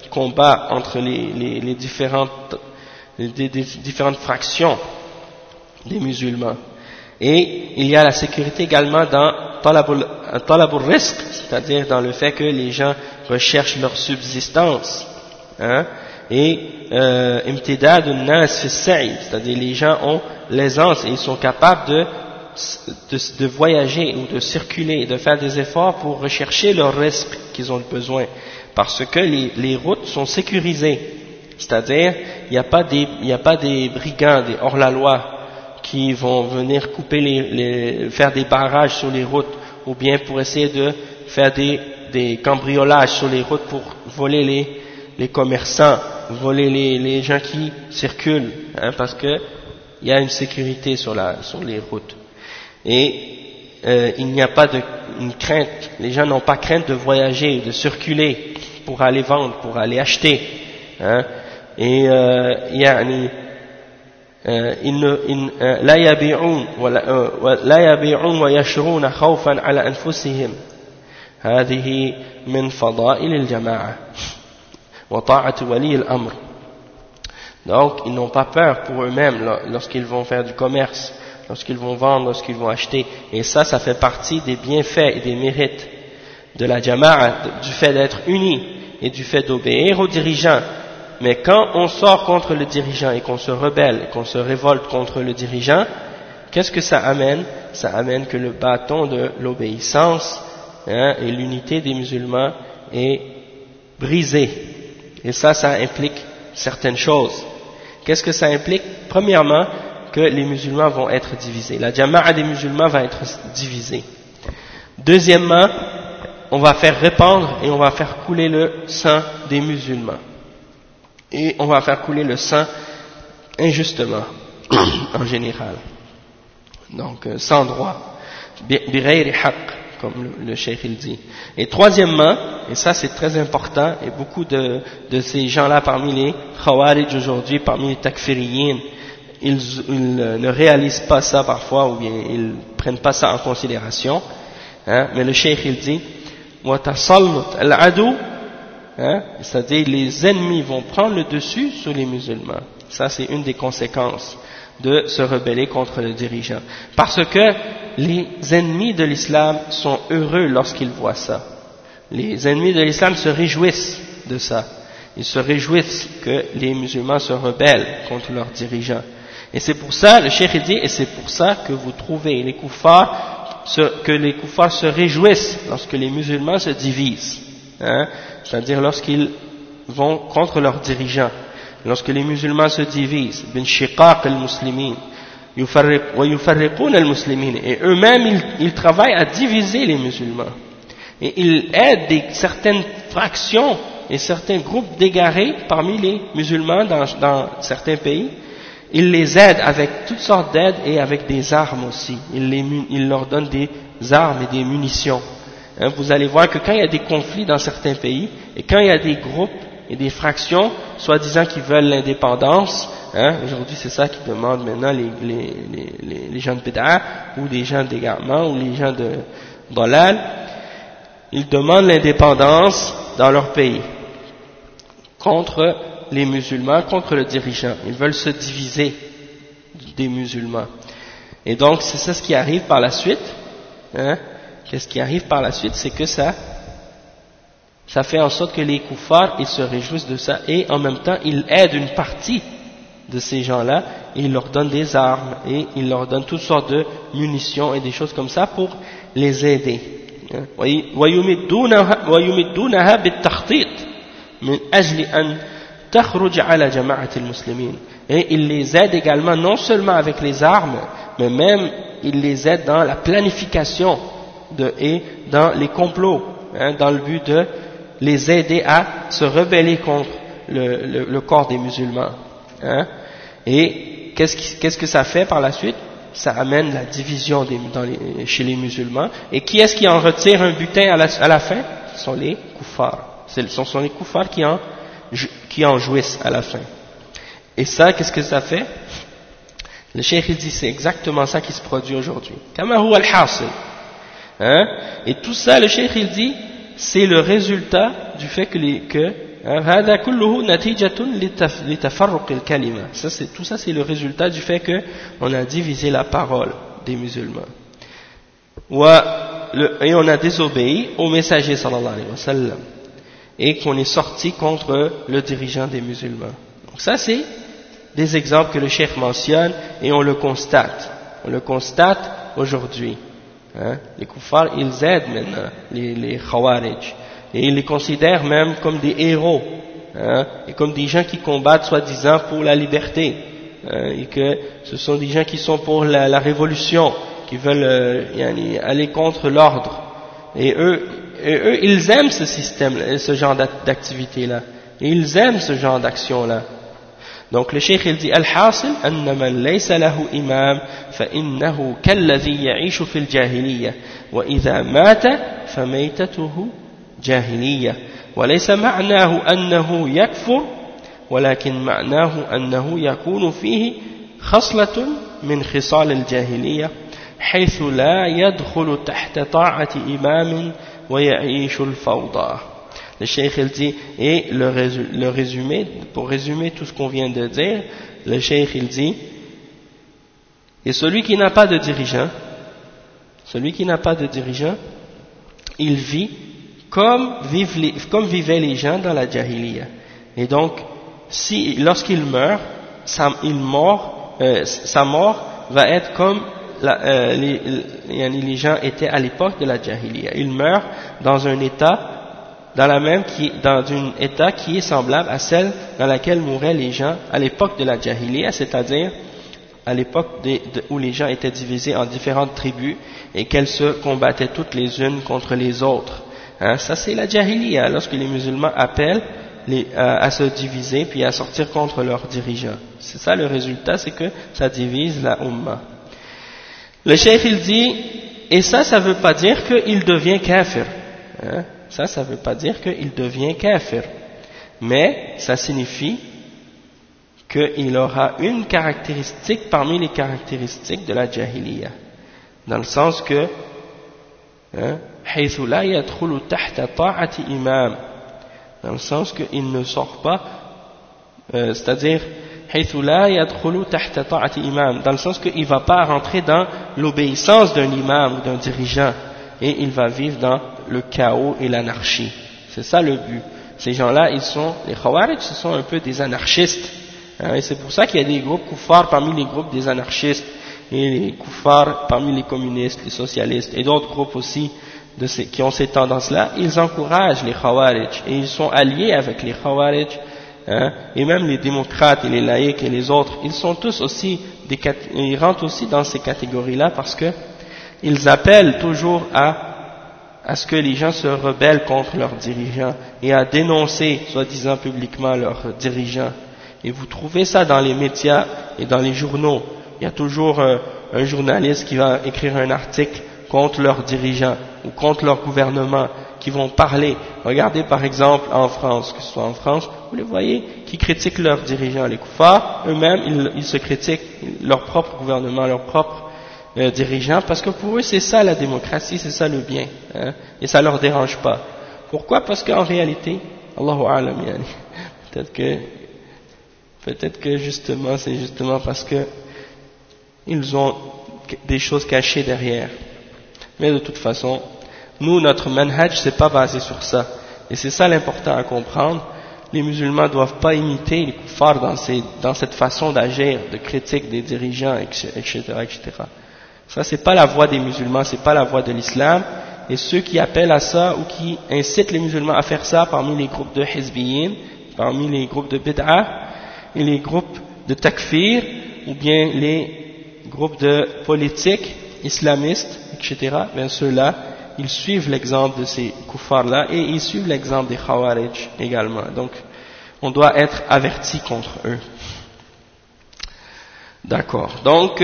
combat entre les différentes fractions des musulmans. Et il y a la sécurité également dans talabul rizq, c'est-à-dire dans le fait que les gens recherchent leur subsistance, hein, et imtidadun nas fi sa'i, c'est-à-dire les gens ont l'aisance et ils sont capables de voyager ou de circuler, de faire des efforts pour rechercher leur risque qu'ils ont besoin, parce que les routes sont sécurisées, c'est-à-dire il n'y a pas des brigands, des hors-la-loi qui vont venir couper faire des barrages sur les routes, ou bien pour essayer de faire des cambriolages sur les routes pour voler les commerçants, voler les gens qui circulent, hein, parce que il y a une sécurité sur les routes. Et il n'y a pas une crainte, les gens n'ont pas crainte de voyager, de circuler pour aller vendre, pour aller acheter, hein. Et لا يبيعون ويشرون خوفا على أنفسهم هذه من فضائل الجماعة وطاعة ولي الأمر. Donc ils n'ont pas peur pour eux-mêmes lorsqu'ils vont faire du commerce, lorsqu'ils vont vendre, lorsqu'ils vont acheter, et ça fait partie des bienfaits et des mérites de la jama'a, du fait d'être unis et du fait d'obéir aux dirigeants. Mais quand on sort contre le dirigeant et qu'on se rebelle, qu'on se révolte contre le dirigeant, qu'est-ce que ça amène? Ça amène que le bâton de l'obéissance, hein, et l'unité des musulmans est brisé. Et ça implique certaines choses. Qu'est-ce que ça implique? Premièrement, que les musulmans vont être divisés. La jama'a des musulmans va être divisée. Deuxièmement, on va faire répandre et on va faire couler le sang des musulmans. Et on va faire couler le sang injustement, en général. Donc, sans droit. Bighayri haqq, comme le cheikh il dit. Et troisièmement, et ça c'est très important, et beaucoup de ces gens-là parmi les khawarij aujourd'hui, parmi les takfiriyin, ils ne réalisent pas ça parfois, ou bien ils prennent pas ça en considération, hein, mais le cheikh il dit wa tasallut al-adu, hein, c'est-à-dire les ennemis vont prendre le dessus sur les musulmans. Ça c'est une des conséquences de se rebeller contre le dirigeant, parce que les ennemis de l'islam sont heureux lorsqu'ils voient ça. Les ennemis de l'islam se réjouissent de ça. Ils se réjouissent que les musulmans se rebellent contre leurs dirigeants. Et c'est pour ça, le cheikh dit, et c'est pour ça que vous trouvez les kuffars se réjouissent lorsque les musulmans se divisent, hein, c'est-à-dire lorsqu'ils vont contre leurs dirigeants, lorsque les musulmans se divisent, bin shiqaq al-muslimin, wa yufarriqun al-muslimin, et eux-mêmes ils travaillent à diviser les musulmans, et ils aident certaines fractions et certains groupes d'égarés parmi les musulmans dans certains pays. Ils les aident avec toutes sortes d'aides et avec des armes aussi. Ils leur donnent des armes et des munitions. Hein, vous allez voir que quand il y a des conflits dans certains pays, et quand il y a des groupes et des fractions, soi-disant qui veulent l'indépendance, hein, aujourd'hui c'est ça qu'ils demandent maintenant les gens de bid'a, ou les gens d'égarement, ou les gens de dalal, ils demandent l'indépendance dans leur pays, contre les musulmans, contre le dirigeant. Ils veulent se diviser des musulmans. Et donc c'est ça ce qui arrive par la suite, hein. Qu'est-ce qui arrive par la suite? C'est que ça fait en sorte que les kuffars, ils se réjouissent de ça, et en même temps ils aident une partie de ces gens-là, et ils leur donnent des armes, et ils leur donnent toutes sortes de munitions et des choses comme ça pour les aider. ويمدونها بالتخطيط من أجل أن تخرج على جماعة المسلمين. Et il les aide également non seulement avec les armes, mais même il les aide dans la planification et dans les complots, hein, dans le but de les aider à se rebeller contre le corps des musulmans, hein. Et qu'est-ce que ça fait par la suite? Ça amène la division chez les musulmans. Et qui est-ce qui en retire un butin à la fin? Ce sont les kuffars. Ce sont les kuffars qui en jouissent à la fin. Et ça, qu'est-ce que ça fait? Le cheikh il dit c'est exactement ça qui se produit aujourd'hui. Kama huwa al-hasil. Hein? Et tout ça, le cheikh il dit, c'est le résultat du fait que هذا كله نتيجة لتفرق الكلمة. Tout ça c'est le résultat du fait que on a divisé la parole des musulmans. Et on a désobéi au messager sallallahu alayhi wa sallam. Et qu'on est sorti contre le dirigeant des musulmans. Donc ça c'est des exemples que le cheikh mentionne et on le constate. On le constate aujourd'hui. Les kuffars, ils aident maintenant les khawarij. Et ils les considèrent même comme des héros. Et comme des gens qui combattent soi-disant pour la liberté. Et que ce sont des gens qui sont pour la révolution, qui veulent aller contre l'ordre. Et eux, ils aiment ce système, ce genre d'activité-là. Et ils aiment ce genre d'action-là. Donc le cheikh il dit al-hasil anna man laysa lahu imam fa innahu kalladhi ya'ishu fil jahiliyya wa idha mata famaytatuhu jahiliyya wa laysa ma'nahu annahu yakfur walakin ma'nahu annahu yakunu fihi khaslatun min khisal al-jahiliyya haythu la yadkhulu tahta ta'ati imam wa ya'ishu al-fawda. Le cheikh il dit, et le résumé, pour résumer tout ce qu'on vient de dire, le cheikh il dit, et celui qui n'a pas de dirigeant, il vit comme vivaient les gens dans la jahiliya. Et donc, lorsqu'il meurt, sa mort va être comme les gens étaient à l'époque de la jahiliya. Il meurt dans un état dans un état qui est semblable à celle dans laquelle mouraient les gens à l'époque de la jahiliya, c'est-à-dire à l'époque où les gens étaient divisés en différentes tribus et qu'elles se combattaient toutes les unes contre les autres. Ça c'est la jahiliya, lorsque les musulmans appellent à se diviser puis à sortir contre leurs dirigeants. C'est ça le résultat, c'est que ça divise la Ummah. Le cheikh il dit, et ça veut pas dire qu'il devient kafir. Ça ne veut pas dire qu'il devient kafir, mais ça signifie qu'il aura une caractéristique parmi les caractéristiques de la jahiliya, dans le sens que حيث لا يدخل تحت طاعة إمام, dans le sens qu'il ne sort pas, c'est-à-dire حيث لا يدخل تحت طاعة إمام, dans le sens qu'il ne va pas rentrer dans l'obéissance d'un imam ou d'un dirigeant, et il va vivre dans le chaos et l'anarchie. C'est ça le but. Ces gens-là, les Khawarij, ce sont un peu des anarchistes. Et c'est pour ça qu'il y a des groupes kuffars parmi les groupes des anarchistes, et les kuffars parmi les communistes, les socialistes, et d'autres groupes aussi qui ont ces tendances-là. Ils encouragent les Khawarij, et ils sont alliés avec les Khawarij, et même les démocrates et les laïcs et les autres, ils sont tous aussi, ils rentrent aussi dans ces catégories-là parce que ils appellent toujours à ce que les gens se rebellent contre leurs dirigeants et à dénoncer, soi-disant publiquement, leurs dirigeants. Et vous trouvez ça dans les médias et dans les journaux. Il y a toujours un journaliste qui va écrire un article contre leurs dirigeants ou contre leur gouvernement, qui vont parler. Regardez par exemple en France, que ce soit en France, vous les voyez, qui critiquent leurs dirigeants. Les kuffars, eux-mêmes, ils se critiquent leur propre gouvernement, leur propre dirigeants, parce que pour eux c'est ça la démocratie, c'est ça le bien, et ça leur dérange pas. Pourquoi? Parce qu'en réalité, Allahu a'lam, peut-être que justement c'est justement parce que ils ont des choses cachées derrière. Mais de toute façon, nous, notre manhaj, c'est pas basé sur ça, et c'est ça l'important à comprendre. Les musulmans ne doivent pas imiter les kuffars dans cette façon d'agir, de critique des dirigeants, etc., etc. Ça, c'est pas la voie des musulmans, c'est pas la voie de l'islam. Et ceux qui appellent à ça ou qui incitent les musulmans à faire ça parmi les groupes de hizbiyin, parmi les groupes de bid'ah, et les groupes de takfir, ou bien les groupes de politiques islamistes, etc., bien ceux-là, ils suivent l'exemple de ces kuffars-là et ils suivent l'exemple des khawarij également. Donc, on doit être averti contre eux. D'accord. Donc,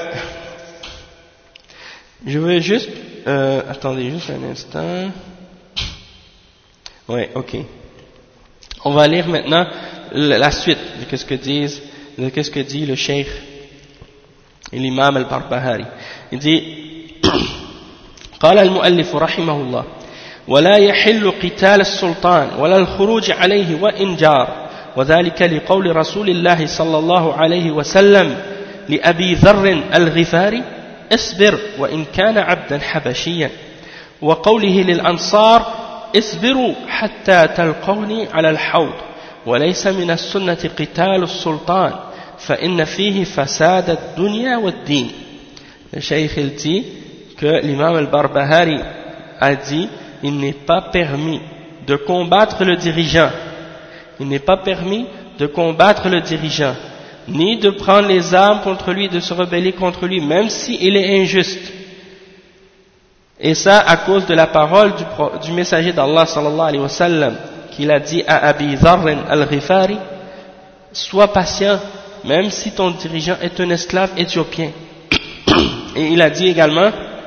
je vais juste, attendez juste un instant. Ouais, ok. On va lire maintenant la suite de ce que dit le cheikh et l'imam al-Barbahari. Il dit قال المؤلف رحمه الله ولا يحل قتال السلطان ولا الخروج عليه وإن جار وذلك لقول رسول الله صلى الله عليه وسلم لأبي ذر الغفاري اصبر وإن كان عبدا حبشيا وقوله للأنصار اصبروا حتى تلقوني على الحوض وليس من السنة قتال السلطان فإن فيه فساد الدنيا والدين. Le cheikh il dit que l'imam al-Barbahari a dit il n'est pas permis de combattre le dirigeant, il n'est pas permis de combattre le dirigeant ni de prendre les armes contre lui, de se rebeller contre lui même s'il est injuste, et ça à cause de la parole du messager d'Allah sallallahu alayhi wa sallam qu'il a dit à Abi Dharr al-Ghifari sois patient même si ton dirigeant est un esclave éthiopien. Et il a dit également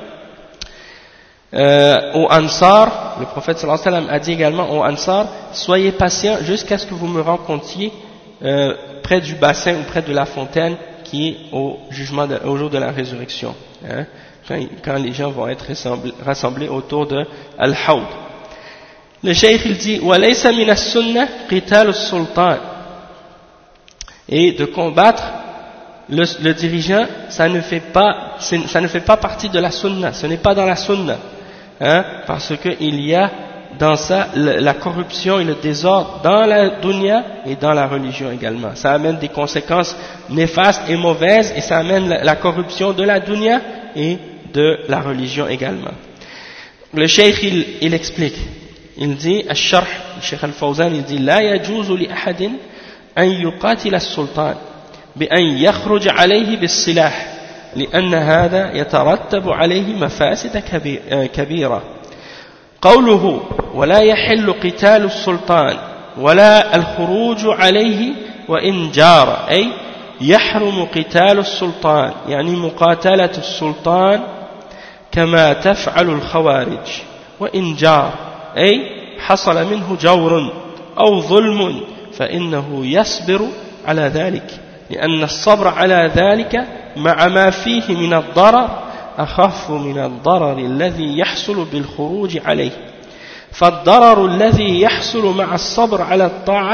aux Ansar, le prophète sallallahu alayhi wa sallam a dit également aux Ansar soyez patients jusqu'à ce que vous me rencontriez près du bassin ou près de la fontaine qui est au jour de la résurrection, hein, quand les gens vont être rassemblés autour de Al-Hawd. Le cheikh il dit وَلَيْسَ مِنَ السُّنَّةِ قِتَالُ السُّلْطَانِ, et de combattre le dirigeant, ça ne fait pas partie de la sunna, ce n'est pas dans la sunna, hein, parce qu'il y a dans ça la corruption et le désordre dans la dunya et dans la religion également. Ça amène des conséquences néfastes et mauvaises, et ça amène la corruption de la dunya et de la religion également. Le cheikh il explique, il dit الشرح, le cheikh al-Fawzan il dit لا يجوز لأحد أن يقاتل السلطان بأن يخرج عليه بالسلاح لأن هذا يترتب عليه مفاسد كبيرة. قوله ولا يحل قتال السلطان ولا الخروج عليه وإن جار أي يحرم قتال السلطان يعني مقاتلة السلطان كما تفعل الخوارج وإن جار أي حصل منه جور أو ظلم فإنه يصبر على ذلك لأن الصبر على ذلك مع ما فيه من الضرر أخف من الضرر الذي يحصل بالخروج عليه فالضرر الذي يحصل مع الصبر على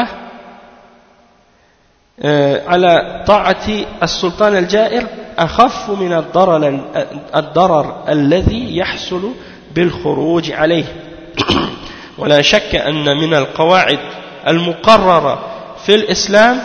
طاعة السلطان الجائر أخف من الضرر الذي يحصل بالخروج عليه. ولا شك أن من القواعد المقررة في الإسلام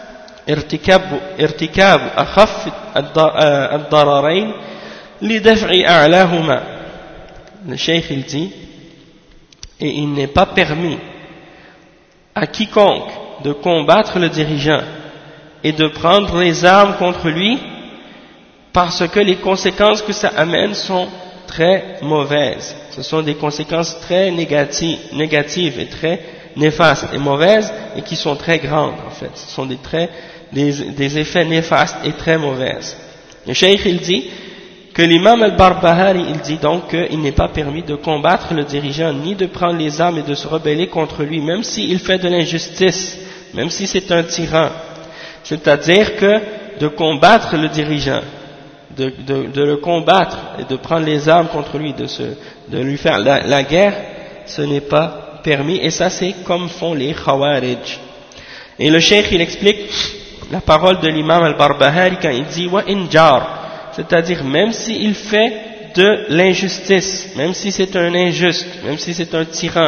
ارتكاب أخف الضررين لدفع أعلاهما. Le cheikh il dit, et il n'est pas permis à quiconque de combattre le dirigeant et de prendre les armes contre lui parce que les conséquences que ça amène sont très mauvaises. Ce sont des conséquences très négatives et très néfastes et mauvaises, et qui sont très grandes en fait. Ce sont des effets néfastes et très mauvaises. Le cheikh il dit que l'imam al-Barbahari il dit donc qu'il n'est pas permis de combattre le dirigeant ni de prendre les armes et de se rebeller contre lui même s'il fait de l'injustice, même si c'est un tyran. C'est-à-dire que de combattre le dirigeant, de le combattre et de prendre les armes contre lui, de lui faire la guerre, ce n'est pas permis, et ça c'est comme font les Khawarij. Et le cheikh il explique la parole de l'imam al-Barbahari quand il dit wa injar, c'est-à-dire même s'il fait de l'injustice, même si c'est un injuste, même si c'est un tyran,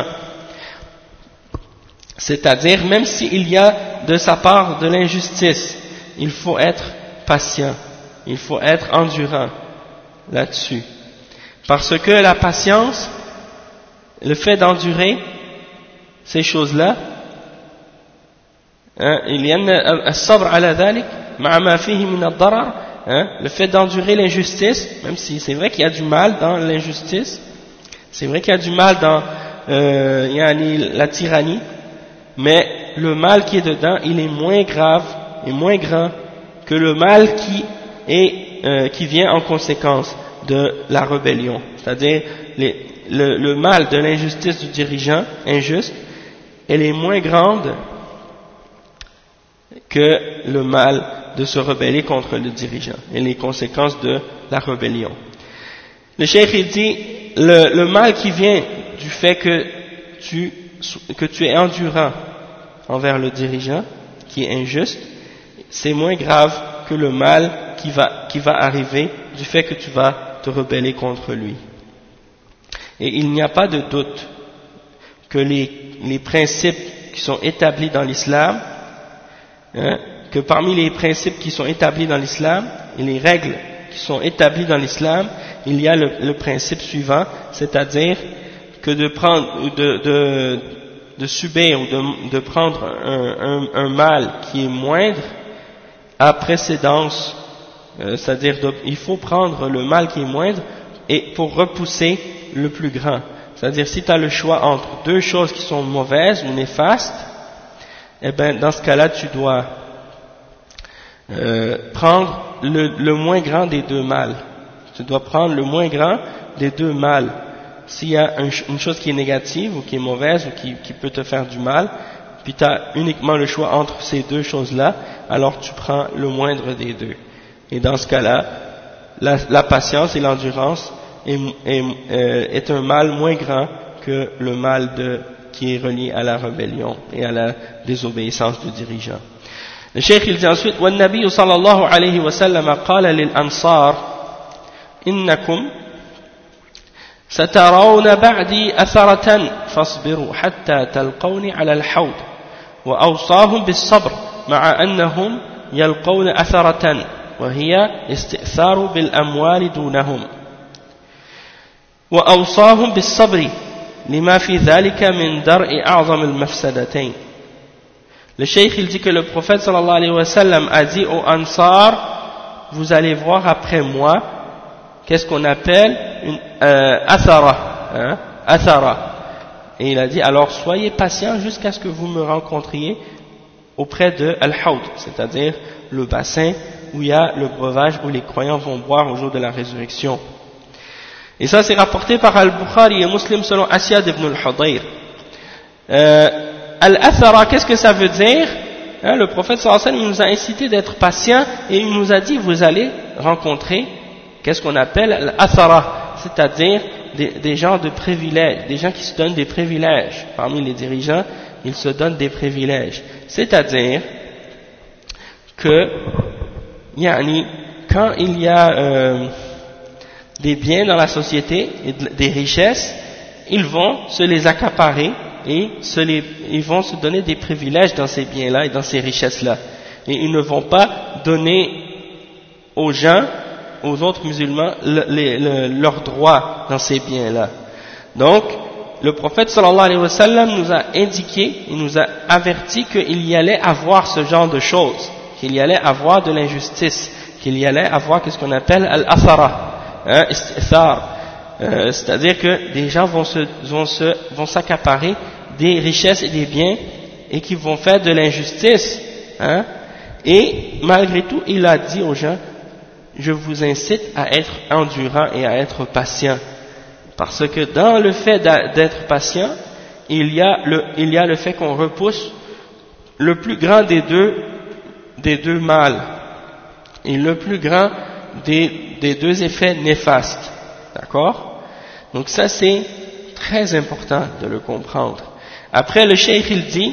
c'est-à-dire même s'il y a de sa part de l'injustice, il faut être patient, il faut être endurant là-dessus, parce que la patience, le fait d'endurer ces choses-là, il y a الصبر على ذلك مع ما فيه من الضرر, le fait d'endurer l'injustice, même si c'est vrai qu'il y a du mal dans l'injustice, c'est vrai qu'il y a du mal dans la tyrannie, mais le mal qui est dedans, il est moins grave et moins grand que le mal qui vient en conséquence de la rébellion, c'est-à-dire le mal de l'injustice du dirigeant injuste, elle est moins grande que le mal de se rebeller contre le dirigeant et les conséquences de la rébellion. Le cheikh il dit le mal qui vient du fait que tu es endurant envers le dirigeant qui est injuste, c'est moins grave que le mal qui va arriver du fait que tu vas te rebeller contre lui. Et il n'y a pas de doute que les principes qui sont établis dans l'islam, que parmi les principes qui sont établis dans l'islam et les règles qui sont établies dans l'islam, il y a le principe suivant, c'est-à-dire que de prendre de subir ou de prendre un mal qui est moindre à précédence, c'est-à-dire il faut prendre le mal qui est moindre et pour repousser le plus grand. C'est-à-dire si tu as le choix entre deux choses qui sont mauvaises ou néfastes, eh ben dans ce cas-là tu dois prendre le moins grand des deux mâles. Tu dois prendre le moins grand des deux mâles. S'il y a une chose qui est négative ou qui est mauvaise ou qui peut te faire du mal, puis tu as uniquement le choix entre ces deux choses-là, alors tu prends le moindre des deux. Et dans ce cas-là, la patience et l'endurance est un mal moins grand que le mal qui est relié à la rébellion et à la désobéissance du dirigeant. Le cheikh il dit ensuite والنبي صلى الله عليه وسلم قال للأنصار إنكم سترون بعدي أثرة فاصبروا حتى تلقوني على الحوض وأوصاهم بالصبر مع أنهم يلقون أثرة وهي استئثار بالأموال دونهم وأوصاهم بالصبر لما في ذلك من درء أعظم المفسدتين. Le cheikh il dit que le prophète sallallahu alayhi wa sallam a dit aux Ansar, vous allez voir après moi, qu'est-ce qu'on appelle une athara, athara. Et il a dit, alors soyez patient jusqu'à ce que vous me rencontriez auprès de Al-Hawd, c'est-à-dire le bassin où il y a le breuvage où les croyants vont boire au jour de la résurrection. Et ça c'est rapporté par Al-Bukhari et Muslim selon Asyad ibn al-Hudayr. Al-Athara, qu'est-ce que ça veut dire? Le prophète sallallahu alayhi wa sallam nous a incité d'être patient et il nous a dit, vous allez rencontrer qu'est-ce qu'on appelle Al-Athara, c'est-à-dire des gens de privilèges, des gens qui se donnent des privilèges. Parmi les dirigeants, ils se donnent des privilèges. C'est-à-dire que, quand il y a des biens dans la société, et des richesses, ils vont se les accaparer et ils vont se donner des privilèges dans ces biens-là et dans ces richesses-là. Et ils ne vont pas donner aux gens, aux autres musulmans, leurs droits dans ces biens-là. Donc, le prophète sallallahu alayhi wa sallam nous a indiqué, il nous a averti qu'il y allait avoir ce genre de choses, qu'il y allait avoir de l'injustice, qu'il y allait avoir ce qu'on appelle al-athara, istithar, c'est-à-dire que des gens vont s'accaparer des richesses et des biens et qui vont faire de l'injustice, et malgré tout, il a dit aux gens, je vous incite à être endurant et à être patient. Parce que dans le fait d'être patient, il y a le fait qu'on repousse le plus grand des deux mâles et le plus grand des deux effets néfastes. D'accord? Donc ça c'est très important de le comprendre. Après le cheikh il dit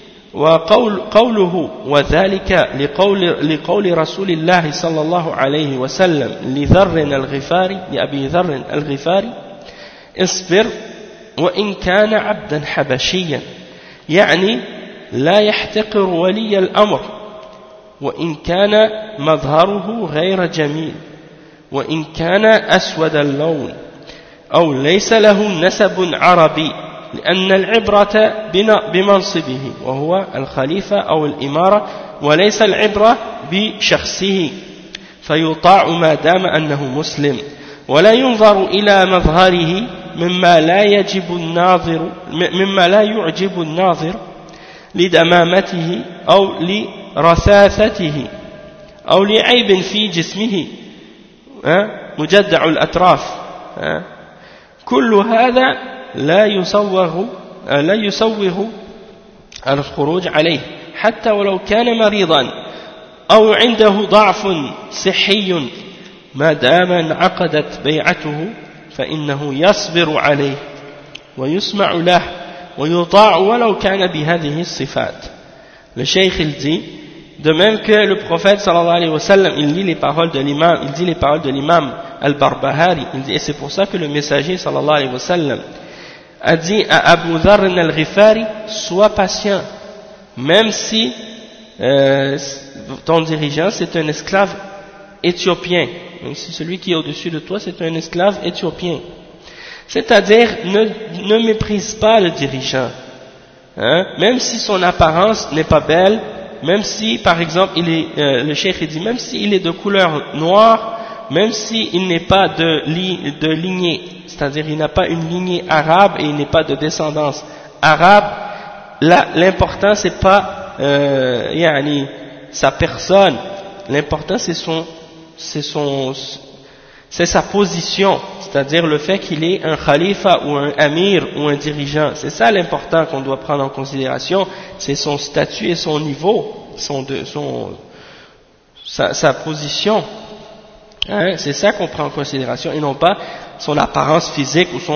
وقوله وذلك لقول رسول الله صلى الله عليه وسلم لأبي ذر الغفاري اصبر وإن كان عبدا حبشيا يعني لا يحتقر ولي الأمر وإن كان مظهره غير جميل وإن كان أسود اللون أو ليس له نسب عربي لأن العبرة بمنصبه وهو الخليفة أو الإمارة وليس العبرة بشخصه فيطاع ما دام أنه مسلم ولا ينظر إلى مظهره مما لا يعجب الناظر لدمامته أو لرثاثته أو لعيب في جسمه مجدع الأطراف كل هذا لا يسوغ الخروج عليه حتى ولو كان مريضا أو عنده ضعف صحي ما دام انعقدت بيعته فإنه يصبر عليه ويسمع له ويطاع ولو كان بهذه الصفات. Le cheikh il dit, de même que le prophète sallallahu alayhi wa sallam, il dit les paroles de l'imam al-Barbahari, il dit, et c'est pour ça que le messager sallallahu alayhi wa sallam a dit à Abu Dharr al-Ghifari, sois patient, même si ton dirigeant c'est un esclave éthiopien, même si celui qui est au-dessus de toi c'est un esclave éthiopien. C'est-à-dire, ne méprise pas le dirigeant, hein? Même si son apparence n'est pas belle, même si, par exemple, le cheikh dit, même s'il est de couleur noire, même s'il n'est pas de lignée, c'est-à-dire il n'a pas une lignée arabe et il n'est pas de descendance arabe, là, l'important c'est pas sa personne, l'important c'est sa position, c'est-à-dire le fait qu'il est un khalifa ou un amir ou un dirigeant. C'est ça l'important qu'on doit prendre en considération, c'est son statut et son niveau, sa position. Hein, c'est ça qu'on prend en considération et non pas son apparence physique ou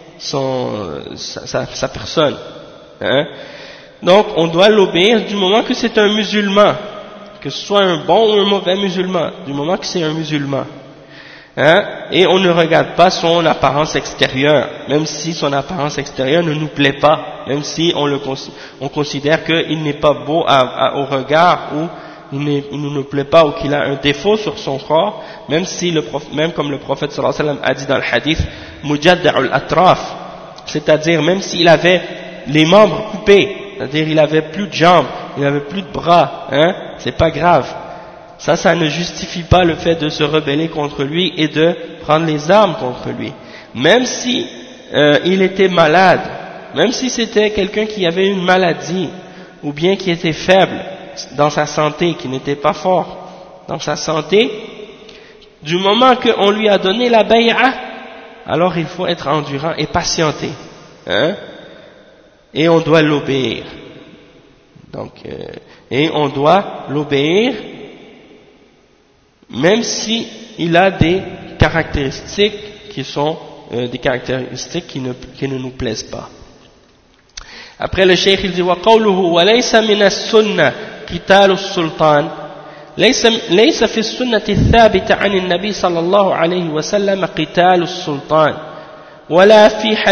sa personne. Hein. Donc on doit l'obéir du moment que c'est un musulman, que ce soit un bon ou un mauvais musulman, du moment que c'est un musulman. Hein, et on ne regarde pas son apparence extérieure, même si son apparence extérieure ne nous plaît pas, même si on considère qu'il n'est pas beau au regard ou il ne nous plaît pas ou qu'il a un défaut sur son corps, même comme le prophète sallallahu alayhi wa sallam a dit dans le hadith mujadda'ul atraf, c'est-à-dire même s'il avait les membres coupés, c'est-à-dire il avait plus de jambes, il avait plus de bras, hein, c'est pas grave. Ça ne justifie pas le fait de se rebeller contre lui et de prendre les armes contre lui. Même si il était malade, même si c'était quelqu'un qui avait une maladie, ou bien qui était faible dans sa santé, qui n'était pas fort dans sa santé, du moment qu'on lui a donné la bay'a, alors il faut être endurant et patienter. Hein? Et on doit l'obéir. Donc, et on doit l'obéir même si il a des caractéristiques qui sont des caractéristiques qui ne nous plaisent pas. Après le cheikh il dit وقوله وليس من السنة قتال السلطان ليس في السنة الثابتة عن النبي صلى الله عليه وسلم قتال السلطان ولا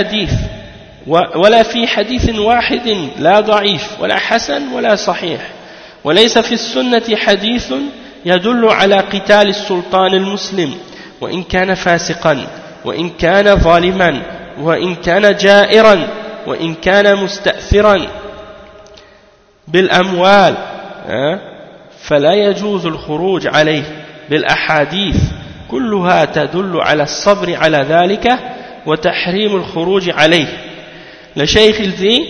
في حديث واحد لا ضعيف ولا حسن ولا صحيح وليس في السنة حديث يدل على قتال السلطان المسلم وإن كان فاسقا وإن كان ظالما وإن كان جائرا وإن كان مستأثرا بالأموال فلا يجوز الخروج عليه بالأحاديث كلها تدل على الصبر على ذلك وتحريم الخروج عليه. Le cheikh il dit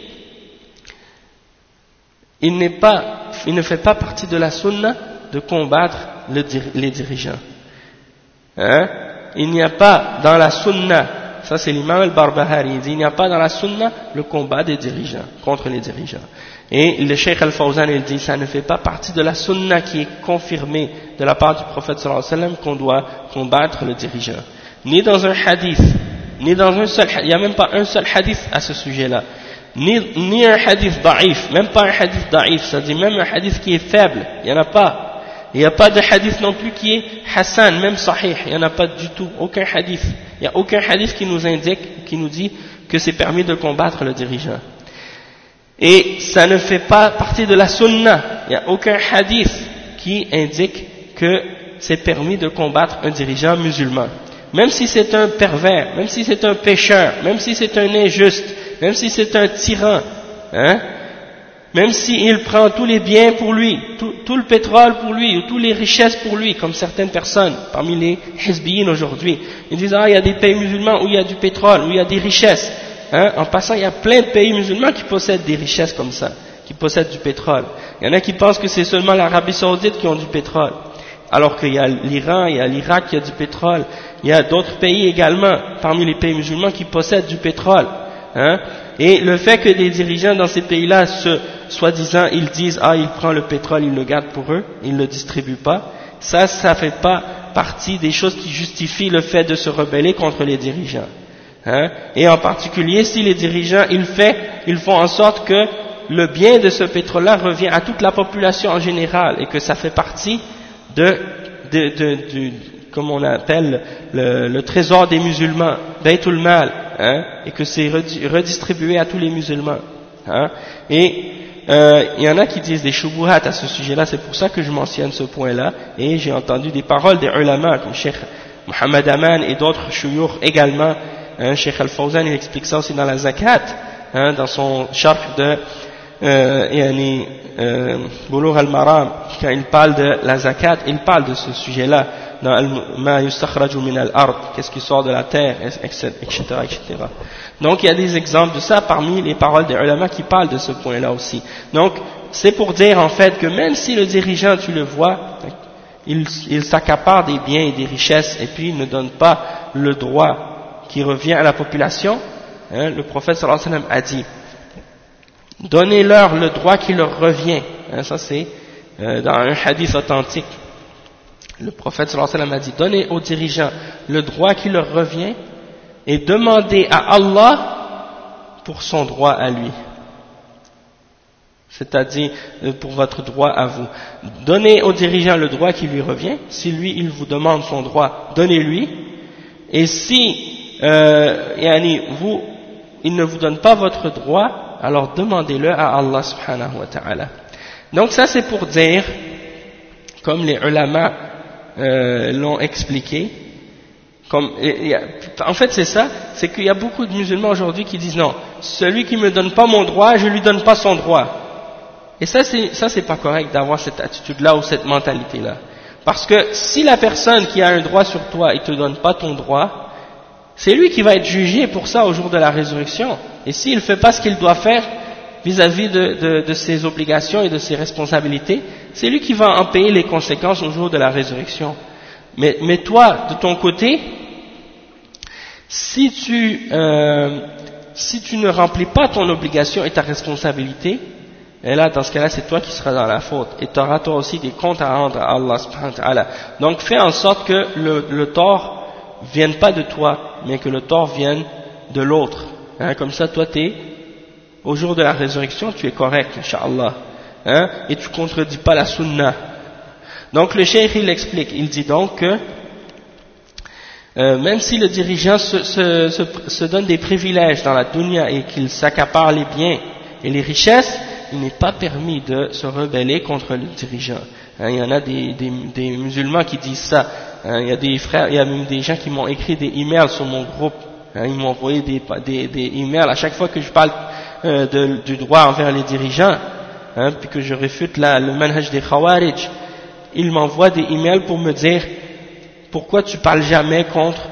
il ne fait pas partie de la sunna de combattre les dirigeants. Hein? Il n'y a pas dans la sunna, ça c'est l'imam al-Barbahari, il dit il n'y a pas dans la sunna le combat des dirigeants, contre les dirigeants. Et le cheikh al-Fawzan il dit ça ne fait pas partie de la sunna qui est confirmée de la part du prophète sallallahu alayhi wa sallam qu'on doit combattre le dirigeant. Ni dans un hadith, ni dans un seul hadith, il n'y a même pas un seul hadith à ce sujet-là. Ni un hadith da'if, même pas un hadith da'if, c'est-à-dire même un hadith qui est faible, il n'y en a pas. Il n'y a pas de hadith non plus qui est Hassan, même Sahih, il n'y en a pas du tout, aucun hadith. Il n'y a aucun hadith qui nous indique, qui nous dit que c'est permis de combattre le dirigeant. Et ça ne fait pas partie de la sunna, il n'y a aucun hadith qui indique que c'est permis de combattre un dirigeant musulman. Même si c'est un pervers, même si c'est un pécheur, même si c'est un injuste, même si c'est un tyran, hein, même s'il prend tous les biens pour lui, tout le pétrole pour lui, ou toutes les richesses pour lui, comme certaines personnes parmi les hizbiyin aujourd'hui. Ils disent, il y a des pays musulmans où il y a du pétrole, où il y a des richesses. Hein? En passant, il y a plein de pays musulmans qui possèdent des richesses comme ça, qui possèdent du pétrole. Il y en a qui pensent que c'est seulement l'Arabie Saoudite qui ont du pétrole, alors qu'il y a l'Iran, il y a l'Irak qui a du pétrole, il y a d'autres pays également, parmi les pays musulmans, qui possèdent du pétrole. Hein? Et le fait que des dirigeants dans ces pays-là, soi-disant, ils disent, il prend le pétrole, il le garde pour eux, il ne le distribue pas, ça fait pas partie des choses qui justifient le fait de se rebeller contre les dirigeants. Hein? Et en particulier, si les dirigeants, ils font en sorte que le bien de ce pétrole-là revient à toute la population en général et que ça fait partie comme on appelle le trésor des musulmans, Baytul Mal, hein? Et que c'est redistribué à tous les musulmans. Hein? Et il y en a qui disent des shubuhat à ce sujet-là, c'est pour ça que je mentionne ce point-là, et j'ai entendu des paroles des ulama comme Cheikh Mohammed Aman et d'autres shuyukh également. Hein, Cheikh Al-Fawzan, il explique ça aussi dans la zakat, hein, dans son sharh de Bulugh al-Maram, quand il parle de la zakat, il parle de ce sujet-là, dans ma yustakhraju min al-ard, qu'est-ce qui sort de la terre, etc., etc. Donc il y a des exemples de ça parmi les paroles des ulama qui parlent de ce point-là aussi. Donc c'est pour dire en fait que même si le dirigeant, tu le vois, il s'accapare des biens et des richesses et puis il ne donne pas le droit qui revient à la population, hein, le prophète sallallahu alayhi wa sallam a dit: donnez-leur le droit qui leur revient. Hein, ça c'est dans un hadith authentique. Le prophète sallallahu alayhi wa sallam a dit: donnez aux dirigeants le droit qui leur revient et demandez à Allah pour son droit à lui. C'est-à-dire pour votre droit à vous. Donnez au dirigeant le droit qui lui revient. Si lui, il vous demande son droit, donnez-lui. Et si il ne vous donne pas votre droit, alors demandez-le à Allah subhanahu wa ta'ala. Donc ça c'est pour dire, comme les ulama l'ont expliqué, en fait c'est ça, c'est qu'il y a beaucoup de musulmans aujourd'hui qui disent non, celui qui me donne pas mon droit, je lui donne pas son droit. Et ça c'est pas correct d'avoir cette attitude-là ou cette mentalité-là. Parce que si la personne qui a un droit sur toi, il te donne pas ton droit, c'est lui qui va être jugé pour ça au jour de la résurrection. Et s'il ne fait pas ce qu'il doit faire vis-à-vis de ses obligations et de ses responsabilités, c'est lui qui va en payer les conséquences au jour de la résurrection. Mais toi, de ton côté, si tu ne remplis pas ton obligation et ta responsabilité, et là, dans ce cas-là, c'est toi qui seras dans la faute. Et tu auras toi aussi des comptes à rendre à Allah subhanahu wa ta'ala. Donc fais en sorte que le tort vienne pas de toi, mais que le tort vienne de l'autre. Hein, comme ça, toi, au jour de la résurrection, tu es correct, Inch'Allah. Hein, et tu contredis pas la sunna. Donc le cheikh, il explique, il dit donc que même si le dirigeant se donne des privilèges dans la dunya et qu'il s'accapare les biens et les richesses, il n'est pas permis de se rebeller contre le dirigeant. Hein, il y en a des musulmans qui disent ça. Hein, il y a des frères, il y a même des gens qui m'ont écrit des emails sur mon groupe. Hein, ils m'ont envoyé des emails à chaque fois que je parle du droit envers les dirigeants, hein, puis que je réfute le manhaj des Khawarij. Ils m'envoient des emails pour me dire pourquoi tu parles jamais contre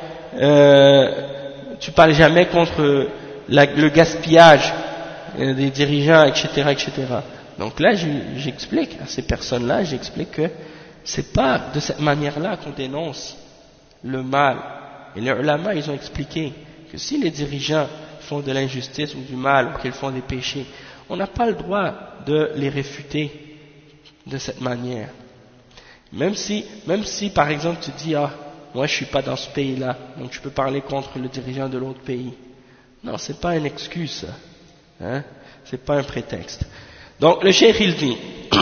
le gaspillage des dirigeants, etc., etc. Donc là, j'explique à ces personnes-là, j'explique que c'est pas de cette manière-là qu'on dénonce le mal. Et les ulama, ils ont expliqué que si les dirigeants font de l'injustice ou du mal, ou qu'ils font des péchés, on n'a pas le droit de les réfuter de cette manière. Même si par exemple tu dis, ah, moi je suis pas dans ce pays-là, donc je peux parler contre le dirigeant de l'autre pays. Non, c'est pas une excuse, ça. Hein? C'est pas un prétexte. Donc le cheikh il dit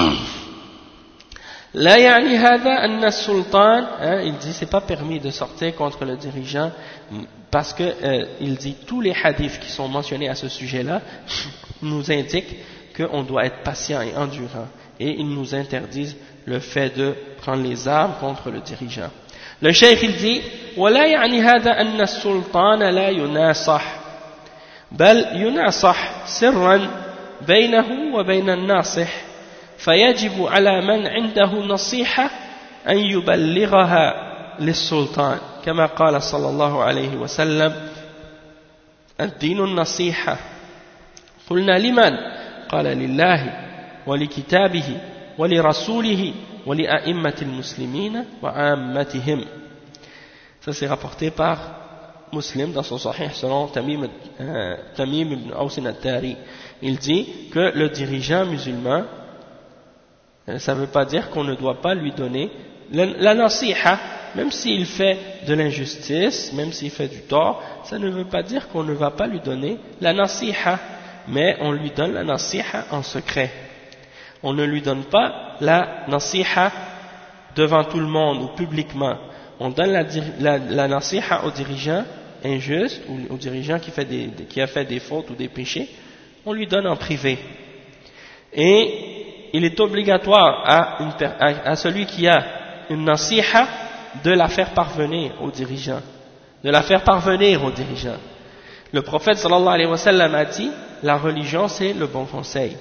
la yani hada anna sultan, il dit c'est pas permis de sortir contre le dirigeant parce que il dit tous les hadiths qui sont mentionnés à ce sujet-là nous indiquent qu'on doit être patient et endurant, et ils nous interdisent le fait de prendre les armes contre le dirigeant. Le cheikh il dit ولا يعني هذا أن السلطان لا يناصح بل يناصح سرا بينه وبين الناصح فيجب على من عنده نصيحة أن يبلغها للسلطان كما قال صلى الله عليه وسلم الدين النصيحة قلنا لمن قال لله ولكتابه ولرسوله ولأئمة المسلمين وعامتهم. Ça c'est rapporté par Muslim dans son Sahih selon Tamim ibn Aws al-Tari. Il dit que le dirigeant musulman, ça ne veut pas dire qu'on ne doit pas lui donner la nasiha. même s'il fait de l'injustice, même s'il fait du tort, ça ne veut pas dire qu'on ne va pas lui donner la nasiha, mais on lui donne la nasiha en secret. On ne lui donne pas la nasiha devant tout le monde ou publiquement. On donne la nasiha au dirigeant injuste ou au dirigeant qui a fait des fautes ou des péchés, on lui donne en privé. Et il est obligatoire à celui qui a une nasiha de la faire parvenir au dirigeant. De la faire parvenir au dirigeant. Le prophète sallallahu alayhi wa sallam a dit, la religion c'est le bon conseil.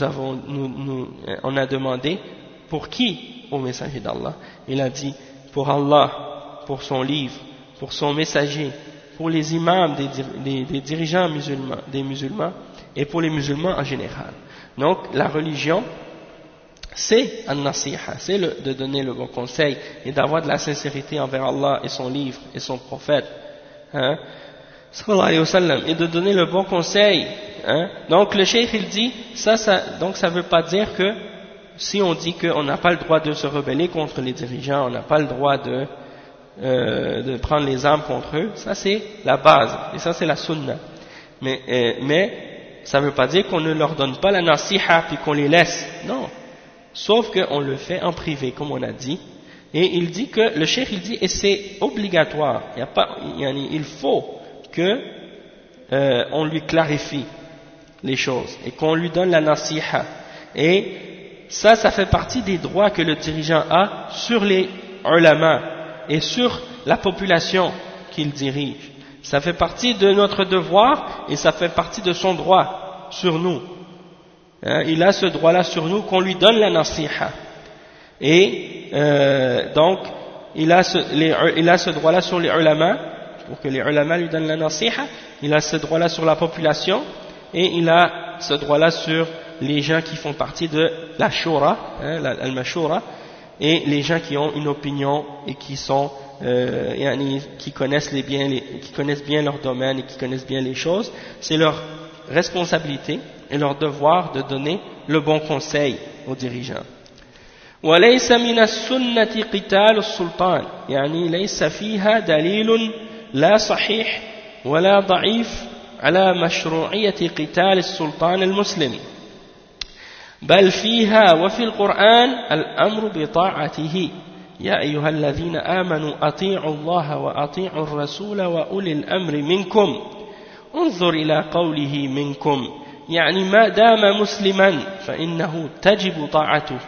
On a demandé pour qui au messager d'Allah? Il a dit pour Allah, pour son livre, pour son messager, pour les imams des dirigeants musulmans et pour les musulmans en général. Donc la religion c'est an-nasiha, c'est de donner le bon conseil et d'avoir de la sincérité envers Allah et son livre et son prophète, hein, sallallahu alayhi wa sallam, et de donner le bon conseil, hein. Donc le cheikh il dit donc ça veut pas dire que si on dit qu'on n'a pas le droit de se rebeller contre les dirigeants, on n'a pas le droit de prendre les armes contre eux, ça c'est la base et ça c'est la sunna, mais ça veut pas dire qu'on ne leur donne pas la nasiha puis qu'on les laisse, non. Sauf qu'on le fait en privé, comme on a dit. Et il dit que, le cheikh il dit, et c'est obligatoire, il faut que on lui clarifie les choses et qu'on lui donne la nasiha. Et ça fait partie des droits que le dirigeant a sur les ulama et sur la population qu'il dirige. Ça fait partie de notre devoir et ça fait partie de son droit sur nous. Il a ce droit-là sur nous qu'on lui donne la nasiha. Et donc, il a ce droit-là sur les ulama, pour que les ulama lui donnent la nasiha. Il a ce droit-là sur la population. Et il a ce droit-là sur les gens qui font partie de la shura, al-mashura, et les gens qui ont une opinion et qui sont qui connaissent bien leur domaine et qui connaissent bien les choses. C'est leur responsabilité et leur devoir de donner le bon conseil aux dirigeants. وليس من السنة قتال السلطان يعني ليس فيها دليل لا صحيح ولا ضعيف على مشروعية قتال السلطان المسلم بل فيها وفي القرآن الأمر بطاعته يا أيها الذين آمنوا أطيعوا الله وأطيعوا الرسول وأولي الأمر منكم انظر إلى قوله منكم يعني ما دام مسلما فإنه تجب طاعته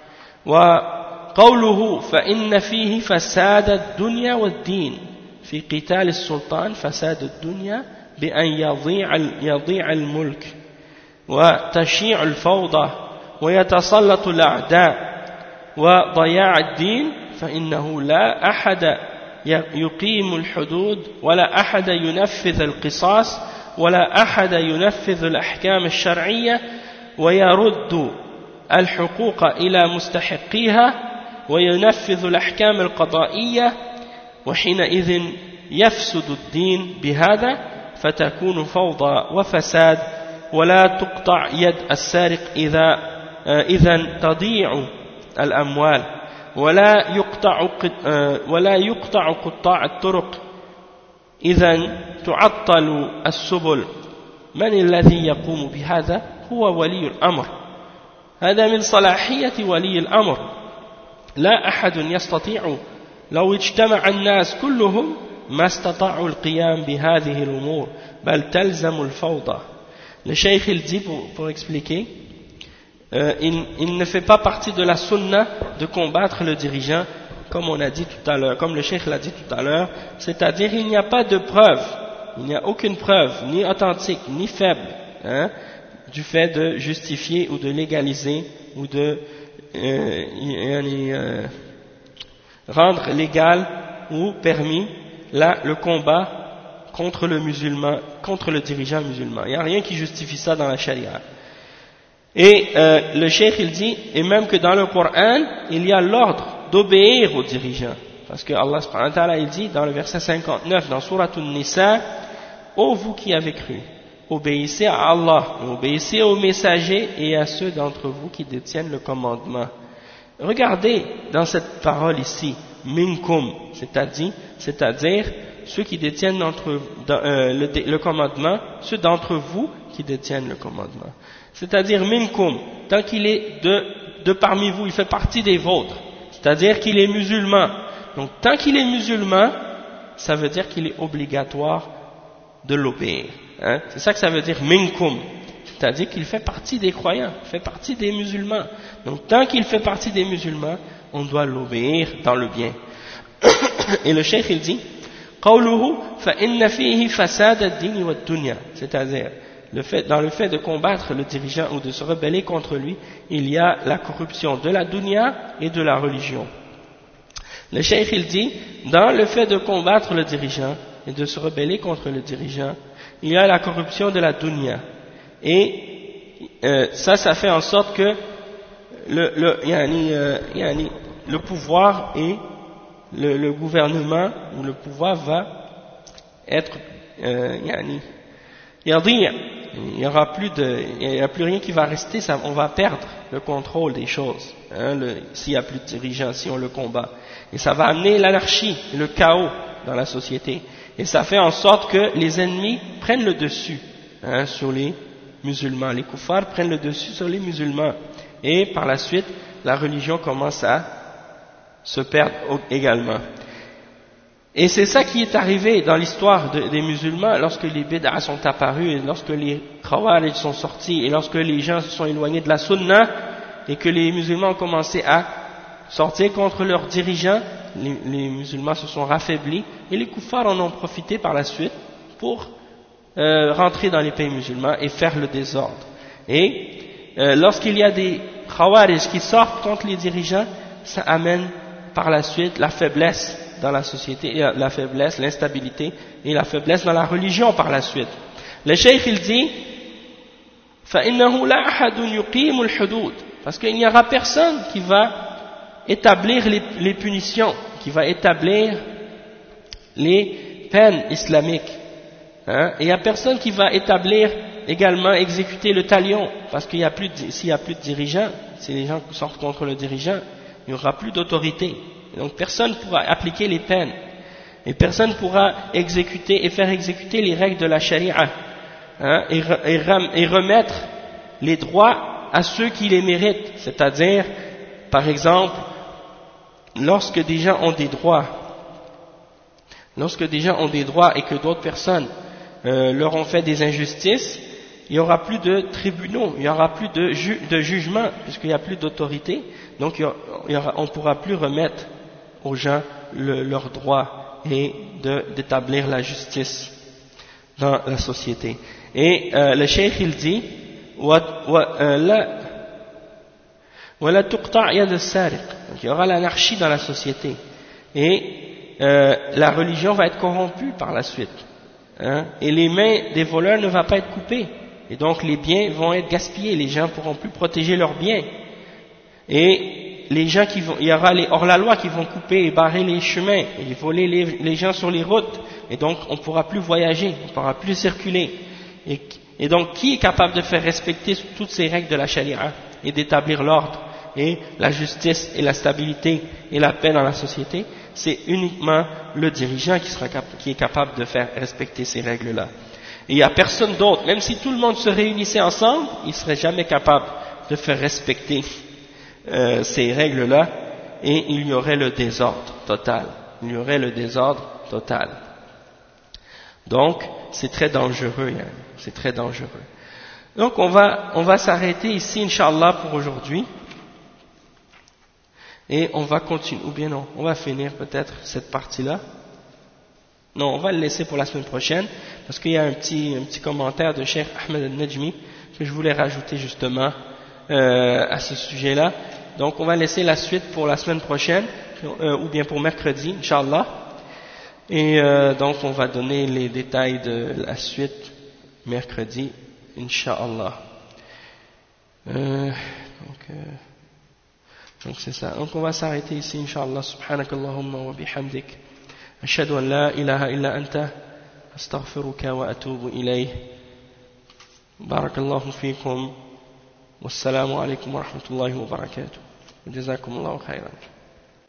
وقوله فإن فيه فساد الدنيا والدين في قتال السلطان فساد الدنيا بأن يضيع الملك وتشيع الفوضى ويتسلط الأعداء وضياع الدين فإنه لا أحد يقيم الحدود ولا أحد ينفذ القصاص ولا أحد ينفذ الأحكام الشرعية ويرد الحقوق إلى مستحقيها وينفذ الأحكام القضائية وحينئذ يفسد الدين بهذا فتكون فوضى وفساد ولا تقطع يد السارق إذا تضيع الأموال ولا يقطع قطاع الطرق إذا تعطل السبل من الذي يقوم بهذا هو ولي الأمر هذا من صلاحية ولي الأمر لا أحد يستطيع لو اجتمع الناس كلهم ما استطاعوا القيام بهذه الأمور بل تلزم الفوضى. Le cheikh il dit pour expliquer il ne fait pas partie de la sunna de combattre le dirigeant comme on a dit tout à l'heure, comme le cheikh l'a dit tout à l'heure, c'est-à-dire il n'y a pas de preuve, il n'y a aucune preuve ni authentique ni faible du fait de justifier ou de légaliser ou de rendre légal ou permis le combat contre le musulman, contre le dirigeant musulman. Il n'y a rien qui justifie ça dans la charia. Et le cheikh il dit, et même que dans le Coran, il y a l'ordre d'obéir aux dirigeants. Parce que Allah subhanahu wa ta'ala il dit dans le verset 59 dans Surat An-Nisa, ô vous qui avez cru, obéissez à Allah, obéissez aux messagers et à ceux d'entre vous qui détiennent le commandement. Regardez dans cette parole ici, minkum, c'est-à-dire ceux qui détiennent le commandement, ceux d'entre vous qui détiennent le commandement. C'est-à-dire minkum, tant qu'il est de parmi vous, il fait partie des vôtres, c'est-à-dire qu'il est musulman. Donc tant qu'il est musulman, ça veut dire qu'il est obligatoire de l'obéir. Hein? C'est ça que ça veut dire minkum, c'est-à-dire qu'il fait partie des croyants, il fait partie des musulmans. Donc tant qu'il fait partie des musulmans, on doit l'obéir dans le bien. Et le cheikh il dit قوله فإن فيه فساد الدين والدنيا, c'est-à-dire dans le fait de combattre le dirigeant ou de se rebeller contre lui, il y a la corruption de la dunya et de la religion. Le cheikh il dit dans le fait de combattre le dirigeant et de se rebeller contre le dirigeant, il y a la corruption de la dunya. Et ça fait en sorte que le pouvoir et le gouvernement ou le pouvoir va être il n'y aura plus rien qui va rester, on va perdre le contrôle des choses, hein, s'il n'y a plus de dirigeants, si on le combat, et ça va amener l'anarchie, le chaos dans la société, et ça fait en sorte que les ennemis prennent le dessus, hein, sur les musulmans, les koufars prennent le dessus sur les musulmans, et par la suite la religion commence à se perdre également. Et c'est ça qui est arrivé dans l'histoire des musulmans lorsque les bid'ah sont apparus, et lorsque les khawarij sont sortis, et lorsque les gens se sont éloignés de la sunna, et que les musulmans ont commencé à sortir contre leurs dirigeants, les musulmans se sont raffaiblis, et les koufars en ont profité par la suite pour rentrer dans les pays musulmans et faire le désordre. Et lorsqu'il y a des khawarij qui sortent contre les dirigeants, ça amène par la suite la faiblesse dans la société, et la faiblesse, l'instabilité et la faiblesse dans la religion par la suite. Le cheikh il dit فَإِنَّهُ لَا أَحَدٌ يُقِيمُ الْحُدُودِ, parce qu'il n'y aura personne qui va établir les punitions, qui va établir les peines islamiques, hein? Et il n'y a personne qui va établir également exécuter le talion, parce qu'il y a plus s'il n'y a plus de dirigeants, si les gens sortent contre le dirigeant, il n'y aura plus d'autorité. Donc personne ne pourra appliquer les peines, et personne ne pourra exécuter et faire exécuter les règles de la charia, hein, et remettre les droits à ceux qui les méritent. C'est-à-dire, par exemple, lorsque des gens ont des droits et que d'autres personnes leur ont fait des injustices, il n'y aura plus de tribunaux, il n'y aura plus de jugement, puisqu'il n'y a plus d'autorité, donc on ne pourra plus remettre aux gens leurs droits et d'établir la justice dans la société. Et le cheikh il dit وَلَا تُقْطَعْ يَدَ السَّارِقِ, donc il y aura l'anarchie dans la société, et la religion va être corrompue par la suite, hein, et les mains des voleurs ne vont pas être coupées, et donc les biens vont être gaspillés, les gens ne pourront plus protéger leurs biens, et il y aura les hors-la-loi qui vont couper et barrer les chemins et voler les gens sur les routes, et donc on ne pourra plus voyager, on ne pourra plus circuler, et donc qui est capable de faire respecter toutes ces règles de la charia et d'établir l'ordre et la justice et la stabilité et la paix dans la société? C'est uniquement le dirigeant qui est capable de faire respecter ces règles-là. Et il n'y a personne d'autre, même si tout le monde se réunissait ensemble, il ne serait jamais capable de faire respecter ces règles-là, et il y aurait le désordre total. Donc, c'est très dangereux, hein, c'est très dangereux. Donc, on va s'arrêter ici, Inch'Allah, pour aujourd'hui. Et on va continuer, ou bien non, on va finir peut-être cette partie-là. Non, on va le laisser pour la semaine prochaine, parce qu'il y a un petit commentaire de Cheikh Ahmed al-Najmi que je voulais rajouter justement à ce sujet-là. Donc on va laisser la suite pour la semaine prochaine, ou bien pour mercredi, Inch'Allah. Et donc on va donner les détails de la suite mercredi, Inch'Allah. Donc c'est ça. Donc on va s'arrêter ici, Inch'Allah. Subhanakallahumma wa bihamdik. Ashhadu an la ilaha illa anta. Astaghfiruka wa atubu ilayh. Barakallahu fikum. Wassalamu alaikum wa rahmatullahi wa barakatuh. Jazakumullahu khairan.